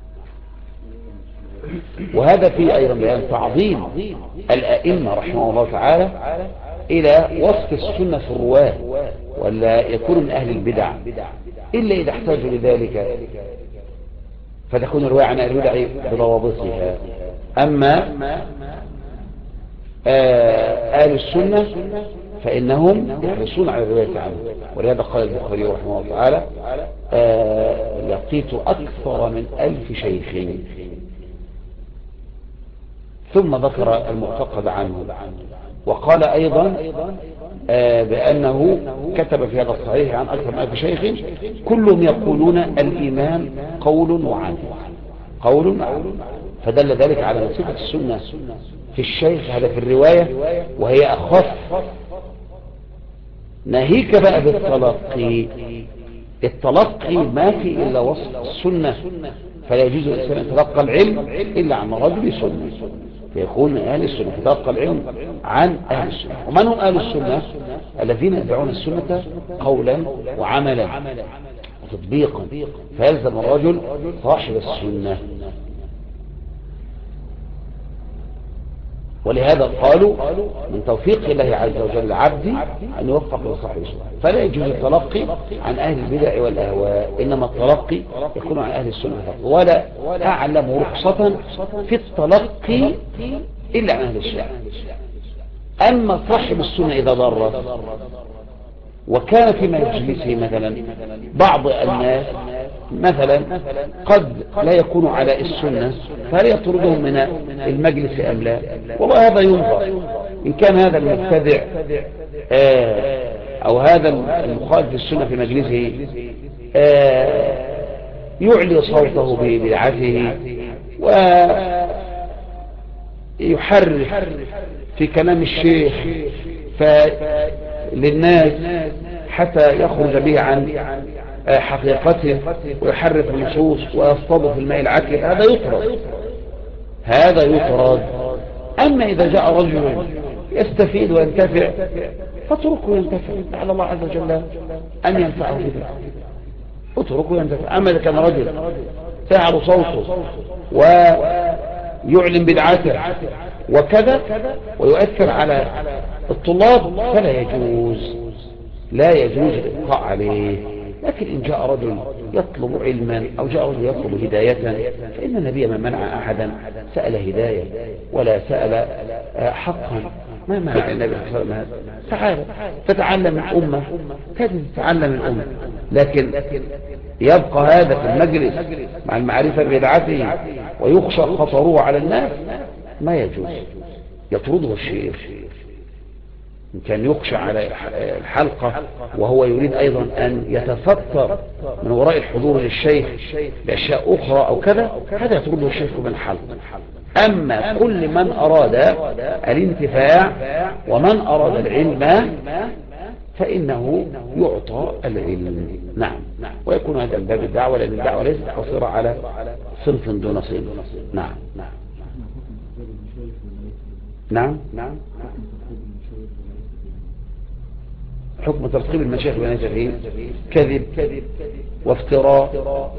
وهذا فيه أيضا بيان تعظيم الأئمة رحمه الله تعالى إلى وصف السنة في الرواة، ولا يكون من أهل البدع إلا إذا احتاجوا لذلك، فتكون الرواية عن أهل البدع بضوابطها. أما أهل السنة فإنهم يحرصون على الرواية عنه، ولهذا قال البخاري رحمه الله تعالى: لقيت أكثر من 1000 شيخ. ثم ذكر المعتقد عنه، وقال أيضا بأنه كتب في هذا الصحيح عن أكثر من 1000 شيخ كلهم يقولون الإيمان قول وعمل، قول وعمل. فدل ذلك على صفة السنة في الشيخ هذا في الرواية، وهي أخف. ناهيك بقى بالتلقي، التلقي ما في إلا وصف السنة، فلا يجوز الإنسان أن يتلقى العلم إلا عن رجل سنة، فيكون أهل السنة يتلقى العلم عن أهل السنة. ومن هم أهل السنة؟ الذين يتبعون السنة قولا وعملا وتطبيقا، فيلزم الرجل صاحب السنة. ولهذا قالوا من توفيق الله عز وجل عبدي أن يوفق لصاحب السنة، فلا يجوز التلقي عن أهل البدع والأهواء، إنما التلقي يكون عن أهل السنة فقط. ولا أعلم رخصة في التلقي إلا عن أهل السنة. أما صاحب السنة إذا ضرر وكان في مجلسه مثلا بعض الناس مثلا قد لا يكون على السنة، فهل يطردهم من المجلس أم لا؟ والله هذا ينظر. إن كان هذا المبتدع أو هذا المخالف السنة في مجلسه يعلي صوته ببدعته ويحرف في كلام الشيخ للناس حتى يخرج به عن حقيقته ويحرف النصوص ويصطاد في الماء العكر، هذا يطرد، هذا يطرد. أما إذا جاء رجل يستفيد وينتفع فاتركه ينتفع، لعل الله عز وجل أن ينفعه بذلك، اتركه ينتفع. أما إذا كان رجل تعب صوته ويعلن بدعته وكذا ويؤثر على الطلاب فلا يجوز، لا يجوز الإبقاء عليه. لكن إن جاء رجل يطلب علما أو جاء رجل يطلب هداية، فإن النبي ما منع أحدا سأل هداية ولا سأل حقا، ما منع النبي صلى الله عليه وسلم. تعال تتعلم الأمة، تتعلم الأمة، لكن يبقى هذا في المجلس مع المعرفة ببدعته ويخشى خطره على الناس، ما يجوز، يطرده الشيخ. إن كان يخشى على الحلقة وهو يريد أيضا أن يتستر من وراء الحضور للشيخ بأشياء أخرى أو كذا، هذا يطرده الشيخ من الحلقة. أما كل من أراد الانتفاع ومن أراد العلم فإنه يعطى العلم. نعم. ويكون هذا من باب الدعوة، لأن الدعوة ليست قصيرة على صنف دون صنف. نعم. نعم. حكم ترتيب المشايخ وليس فيه كذب وافتراء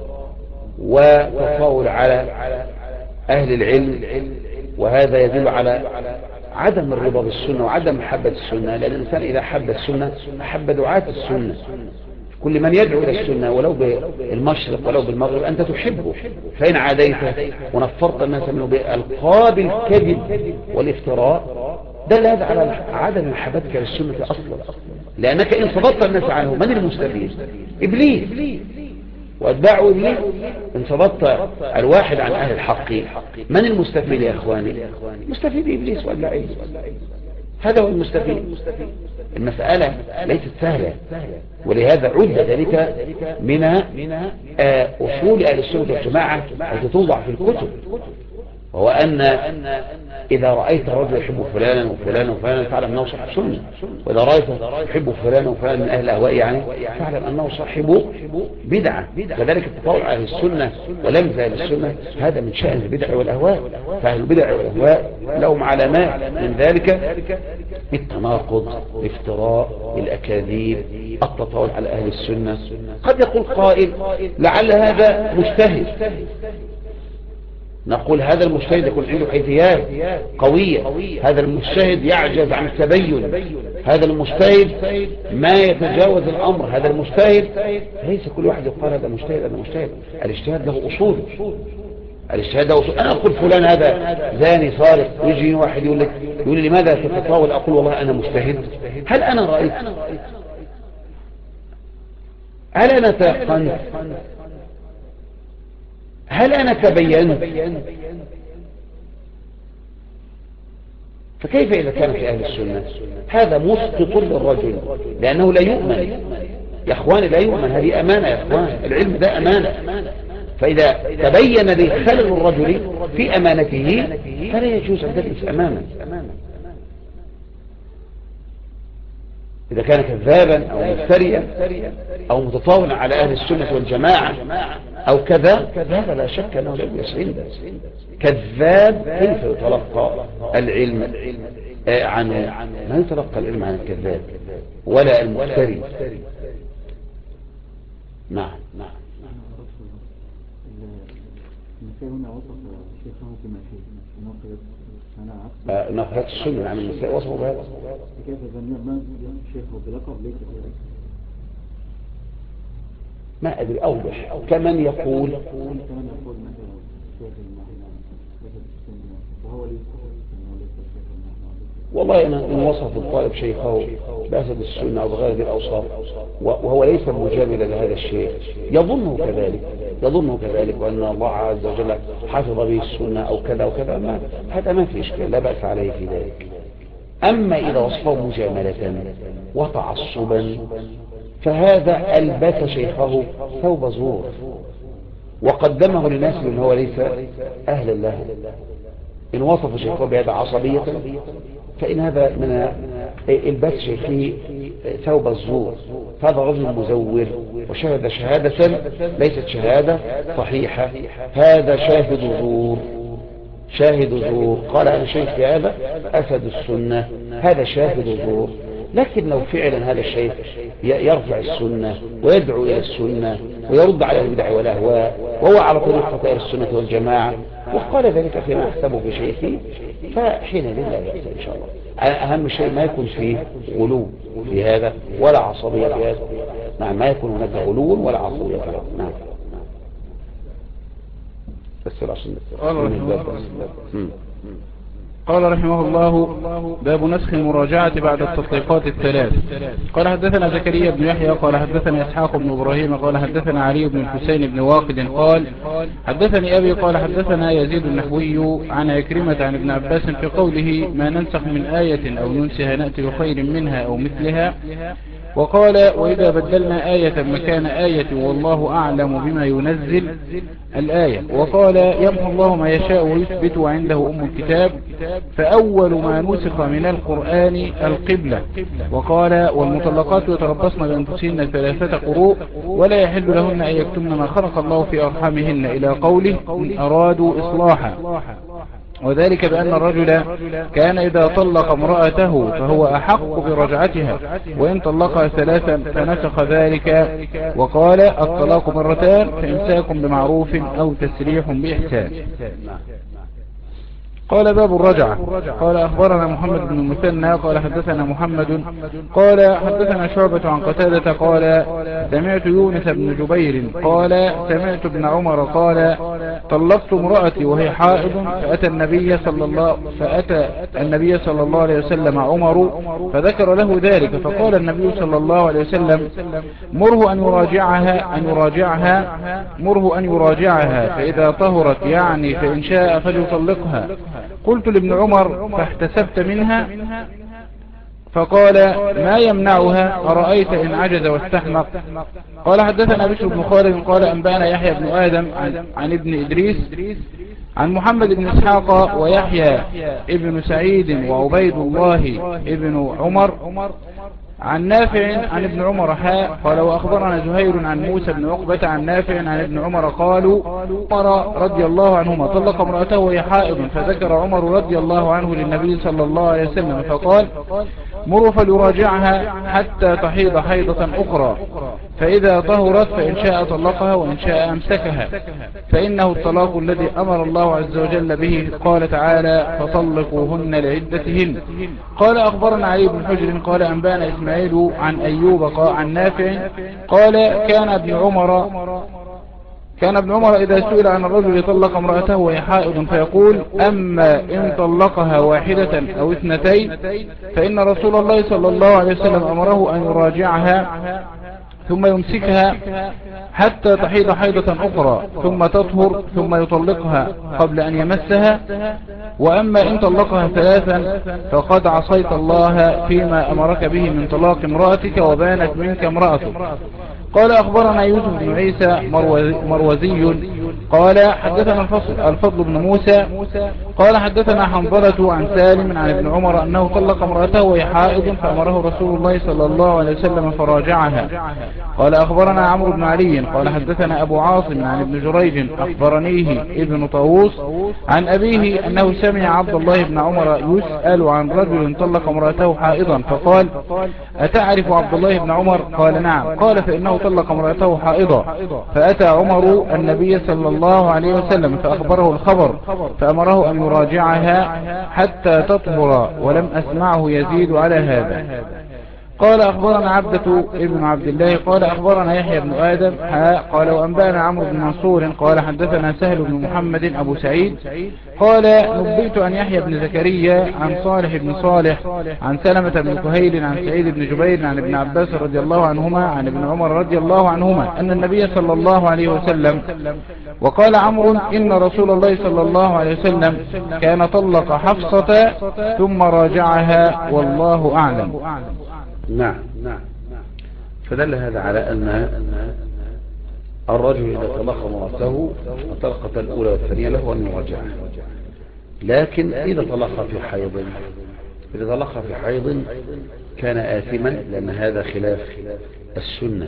وتطاول على أهل العلم، وهذا يدل على عدم الرضا بالسنة وعدم محبة السنة، لأن الإنسان إذا حب السنة أحب دعاة السنة. كل من يدعو إلى السنة ولو بالمشرق ولو بالمغرب أنت تحبه، فإن عاديته ونفرت الناس منه بألقاب الكذب والافتراء دل هذا على عدم محبتك للسنة أصلا، لأنك إن صددت الناس عنه من المستفيد؟ إبليس وأتباعه إبليس. إن صددت الواحد عن أهل الحق من المستفيد يا إخواني؟ مستفيد إبليس وأتباعه، هذا هو المستفيد. المسألة ليست سهلة، ولهذا عد ذلك من أصول أهل السنة والجماعة التي توضع في الكتب، وهو أن إذا رأيت رجل يحب فلانا وفلانا وفلانا فاعلم أنه صاحب سنة، وإذا رأيت يحب فلانا وفلانا من أهل الأهواء يعني فاعلم أنه صاحب بدعة. كذلك التطاول على أهل السنة ولمز أهل السنة هذا من شأن البدع والأهواء، فأهل البدع والأهواء لهم علامات من ذلك التناقض، الافتراء، الأكاذيب، التطاول على أهل السنة. قد يقول قائل لعل هذا مجتهد، نقول هذا المجتهد يكون عنده حيثيات قوية، هذا المجتهد يعجز عن التبين، هذا المجتهد ما يتجاوز الأمر، هذا المجتهد. ليس كل واحد يقال هذا مجتهد هذا مجتهد، الاجتهاد له أصول، الاجتهاد له أصول. أنا أقول فلان هذا زاني سارق، ويجي واحد يقول لي لماذا تتطاول؟ أقول والله أنا مجتهد. هل أنا رأيت؟ هل أنا تيقنت؟ هل أنا تبينت؟ فكيف إذا كان في أهل السنة؟ هذا مسقط للرجل، لأنه لا يؤمن يا أخواني، لا يؤمن. هذه أمانة يا أخوان، العلم ده أمانة، فإذا تبين لي خلل الرجل في أمانته فلا يجوز أن تجلس أمامه. إذا كان كذابا أو مفتريا أو متطاولا على أهل السنة والجماعة أو كذا، هذا لا شك أنه لا يسعين. كذاب كيف يتلقى العلم عنه؟ ما يتلقى العلم عن الكذاب ولا المفتري. نعم. نقلت السنة عن النساء وصفوا بهذا. كيف ظن الشيخ بلقب ليس ما أدري أوضح كمن يقول والله أنا إن وصف الطالب شيخه بأسد السنة أو بغير الأوصاف وهو ليس مجاملا لهذا الشيء يظنه كذلك وأن الله عز وجل حفظ به السنة أو كذا وكذا، هذا ما في إشكال، لا بأس عليه في ذلك. أما إذا وصفه مجاملة وتعصبا فهذا ألبس شيخه ثوب زور وقدمه للناس من هو ليس أهلا له. إن وصف شيخه بهذا عصبية فإن هذا من البس شيخه ثوب الزور، هذا رجل مزور وشهد شهادة ليست شهادة صحيحة، هذا شاهد زور قال أنا شيخ هذا أسد السنة، هذا شاهد زور. لكن لو فعلا هذا الشيخ يرفع السنة ويدعو إلى السنة ويرد على البدع والأهواء وهو على طريقة أهل السنة والجماعة وقال ذلك فيما أحسبه بشيخي فحين لله يأتي إن شاء الله. أهم شيء ما يكون فيه غلو في هذا ولا عصبية في هذا. نعم، ما يكون هناك غلو ولا عصبية في هذا. نعم. بس قال رحمه الله: باب نسخ المراجعة بعد التطبيقات الثلاث. قال حدثنا زكريا بن يحيى قال حدثنا إسحاق بن إبراهيم قال حدثنا علي بن الحسين بن واقد قال حدثني أبي قال حدثنا يزيد النحوي عن عكرمة عن ابن عباس في قوله: ما ننسخ من آية أو ننسها نأتي بخير منها أو مثلها، وقال وإذا بدلنا آية مكان آية والله أعلم بما ينزل الآية. وقال يمحو الله ما يشاء ويثبت وعنده أم الكتاب. فأول ما نسخ من القرآن القبلة. وقال والمطلقات يتربصن بأنفسهن 3 قروء ولا يحل لهن أن يكتمن ما خلق الله في أرحامهن إلى قوله إن أرادوا إصلاحا. وذلك بأن الرجل كان إذا طلق امرأته فهو أحق برجعتها وإن طلقها 3 فنسخ ذلك. وقال الطلاق 2 فإمساك بمعروف أو تسريح بإحسان. قال باب الرجعة. قال أخبرنا محمد بن المثنى قال حدثنا محمد قال حدثنا شعبة عن قتادة قال سمعت يونس بن جبير قال سمعت ابن عمر قال طلقت امرأتي وهي حائض فأتى النبي صلى الله عليه وسلم عمر فذكر له ذلك فقال النبي صلى الله عليه وسلم مره أن يراجعها فإذا طهرت يعني فإن شاء فليطلقها. قلت لابن عمر فاحتسبت منها فقال ما يمنعها أرأيت إن عجز واستحمق. قال حدثنا بشر بن خالد قال أنبأنا يحيى بن آدم عن ابن إدريس عن محمد بن إسحاق ويحيى ابن سعيد وعبيد الله ابن عمر عن نافع عن ابن عمر قال وأخبرنا زهير عن موسى بن عقبة عن نافع عن ابن عمر قالوا عمر رضي الله عنهما طلق امرأته وهي حائض فذكر عمر رضي الله عنه للنبي صلى الله عليه وسلم فقال مروا فليراجعها حتى تحيض حيضة أخرى فإذا طهرت فإن شاء طلقها وإن شاء أمسكها فإنه الطلاق الذي أمر الله عز وجل به. قال تعالى فطلقوهن لعدتهن. قال أخبرنا علي بن حجر قال أنبانا إسماعيل عن أيوب عن نافع قال كان ابن عمر إذا سئل عن الرجل يطلق امرأته وهي حائض فيقول أما إن طلقها 1 أو 2 فإن رسول الله صلى الله عليه وسلم أمره أن يراجعها ثم يمسكها حتى تحيض حيضة أخرى ثم تطهر ثم يطلقها قبل أن يمسها وأما إن طلقها 3 فقد عصيت الله فيما أمرك به من طلاق امرأتك وبانت منك امرأتك. قال أخبرنا يوسف بن عيسى مروزي قال حدثنا الفضل بن موسى قال حدثنا حنظلة عن سالم عن ابن عمر أنه طلق امرأته وهي حائض فأمره رسول الله صلى الله عليه وسلم فراجعها. قال أخبرنا عمرو بن علي قال حدثنا أبو عاصم عن ابن جريج أخبرنيه ابن طاووس عن أبيه أنه سمع عبد الله بن عمر يسأل عن رجل طلق امرأته حائضا فقال أتعرف عبد الله بن عمر؟ قال نعم. قال فإنه طلق امرأته حائضا فأتى عمر النبي صلى الله عليه وسلم فأخبره الخبر فأمره أن يراجعها حتى تطهر ولم أسمعه يزيد على هذا. قال أخبرنا عبدة ابن عبد الله قال أخبرنا يحيى بن آدم قال وأنبأنا عمرو بن منصور قال حدثنا سهل بن محمد أبو سعيد قال نبئت أن يحيى بن زكريا عن صالح بن صالح عن سلمة بن كهيل عن سعيد بن جبير عن ابن عباس رضي الله عنهما عن ابن عمر رضي الله عنهما أن النبي صلى الله عليه وسلم. وقال عمرو إن رسول الله صلى الله عليه وسلم كان طلق حفصة ثم راجعها والله أعلم. نعم. فدل هذا على أن الرجل إذا طلق امرأته الطلقة الأولى والثانية له أن يراجعها، لكن إذا طلق في حيض كان آثما لأن هذا خلاف السنة.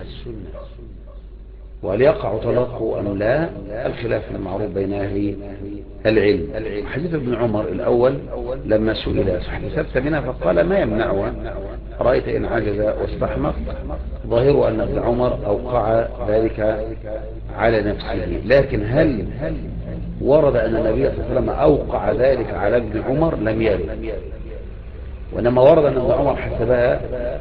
وليقع طلاقه أم لا الخلاف المعروف بين أهل العلم. حديث ابن عمر الأول لما سئل فاحتسبت منها فقال ما يمنعها رأيت إن عجز واستحمق ظاهر أن ابن عمر أوقع ذلك على نفسه. لكن هل ورد أن النبي صلى الله عليه وسلم أوقع ذلك على ابن عمر؟ لم يرد، وإنما ورد أن ابن عمر حسبها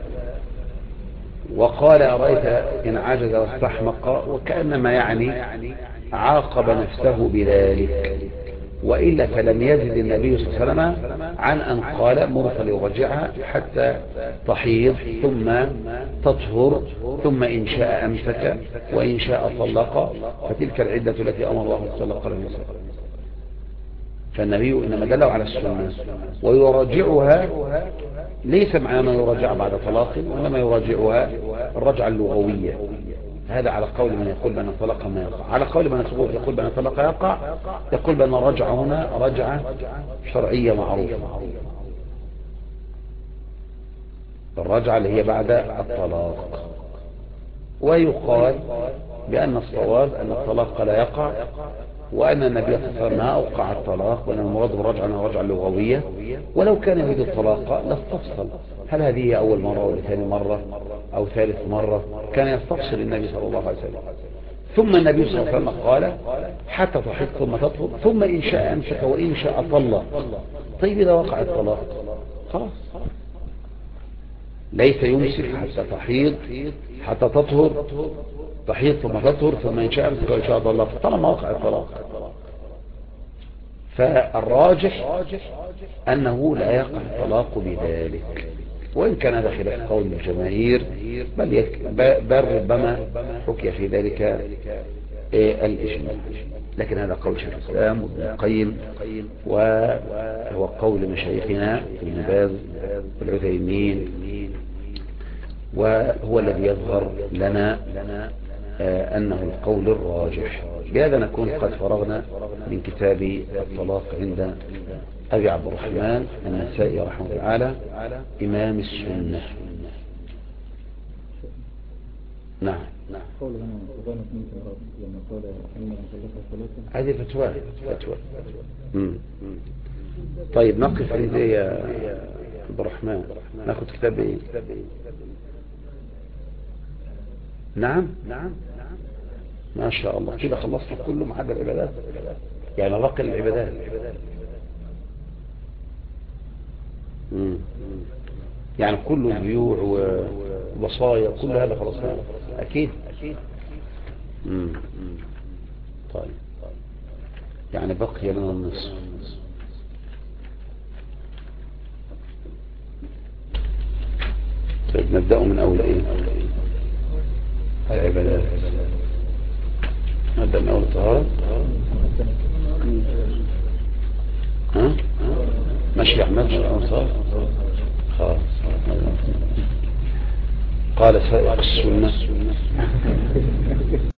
وقال أرأيت إن عجز واستحمق وكأنما يعني عاقب نفسه بذلك، وإلا فلم يزد النبي صلى الله عليه وسلم عن أن قال مر فليرجعها حتى تحيض ثم تطهر ثم إن شاء أمسك وإن شاء طلق فتلك العدة التي أمر الله طلق لهم. فالنبي إنما دلوا على السنة ويراجعها ليس معنى يراجع بعد طلاق، وإنما يراجعها الرجعة اللغوية. هذا على قول من يقول بأن الطلاق ما يقع. على قول من يقول بأن الطلاق يقع، يقول بأن الرجعة هنا رجعة شرعية معروفة، الرجعة اللي هي بعد الطلاق. ويقال بأن الصواب أن الطلاق لا يقع، وأن النبي صلى الله عليه وسلم ما أوقع الطلاق، وأن المراد بالرجعة أنها رجعة لغوية. ولو كان يريد الطلاق لاستفصل، هل هذه أول مرة ولا ثاني مرة أو ثالث مرة، كان يستفصل النبي صلى الله عليه وسلم. ثم النبي صلى الله عليه وسلم قال حتى تحيض ثم تطهر، ثم إن شاء أمسك وإن شاء طلق. طيب إذا وقع الطلاق خلاص، ليس يمسك حتى تحيض حتى تطهر، تحيض ثم تطهر، ثم إن شاء أمسك وإن شاء طلق، طالما وقع الطلاق. فالراجح أنه لا يقع الطلاق بذلك، وإن كان هذا خلاف قول الجماهير، بل ربما حكي في ذلك الإجماع، لكن هذا قول شيخ الإسلام وابن القيم، وهو قول مشايخنا ابن باز والعثيمين، وهو الذي يظهر لنا أنه القول الراجح. بهذا نكون قد فرغنا من كتاب الطلاق عند أبي عبد الرحمن النسائي رحمه الله تعالى إمام السنة. نعم. هذه فتوى. طيب نقف عند ايه يا عبد الرحمن؟ ناخذ كتاب ايه؟ نعم ما شاء الله، كده خلصنا كله ما عدا العبادات، يعني باقي العبادات. يعني كل البيوع ووصايا كل هذا خلصنا اكيد. طيب يعني بقي لنا النصف. طيب نبدأ من اول ايه؟ العبادات. نبدأ من اول الطهارة. ها ماشي يا احمد صار خلاص. قال سائق السنة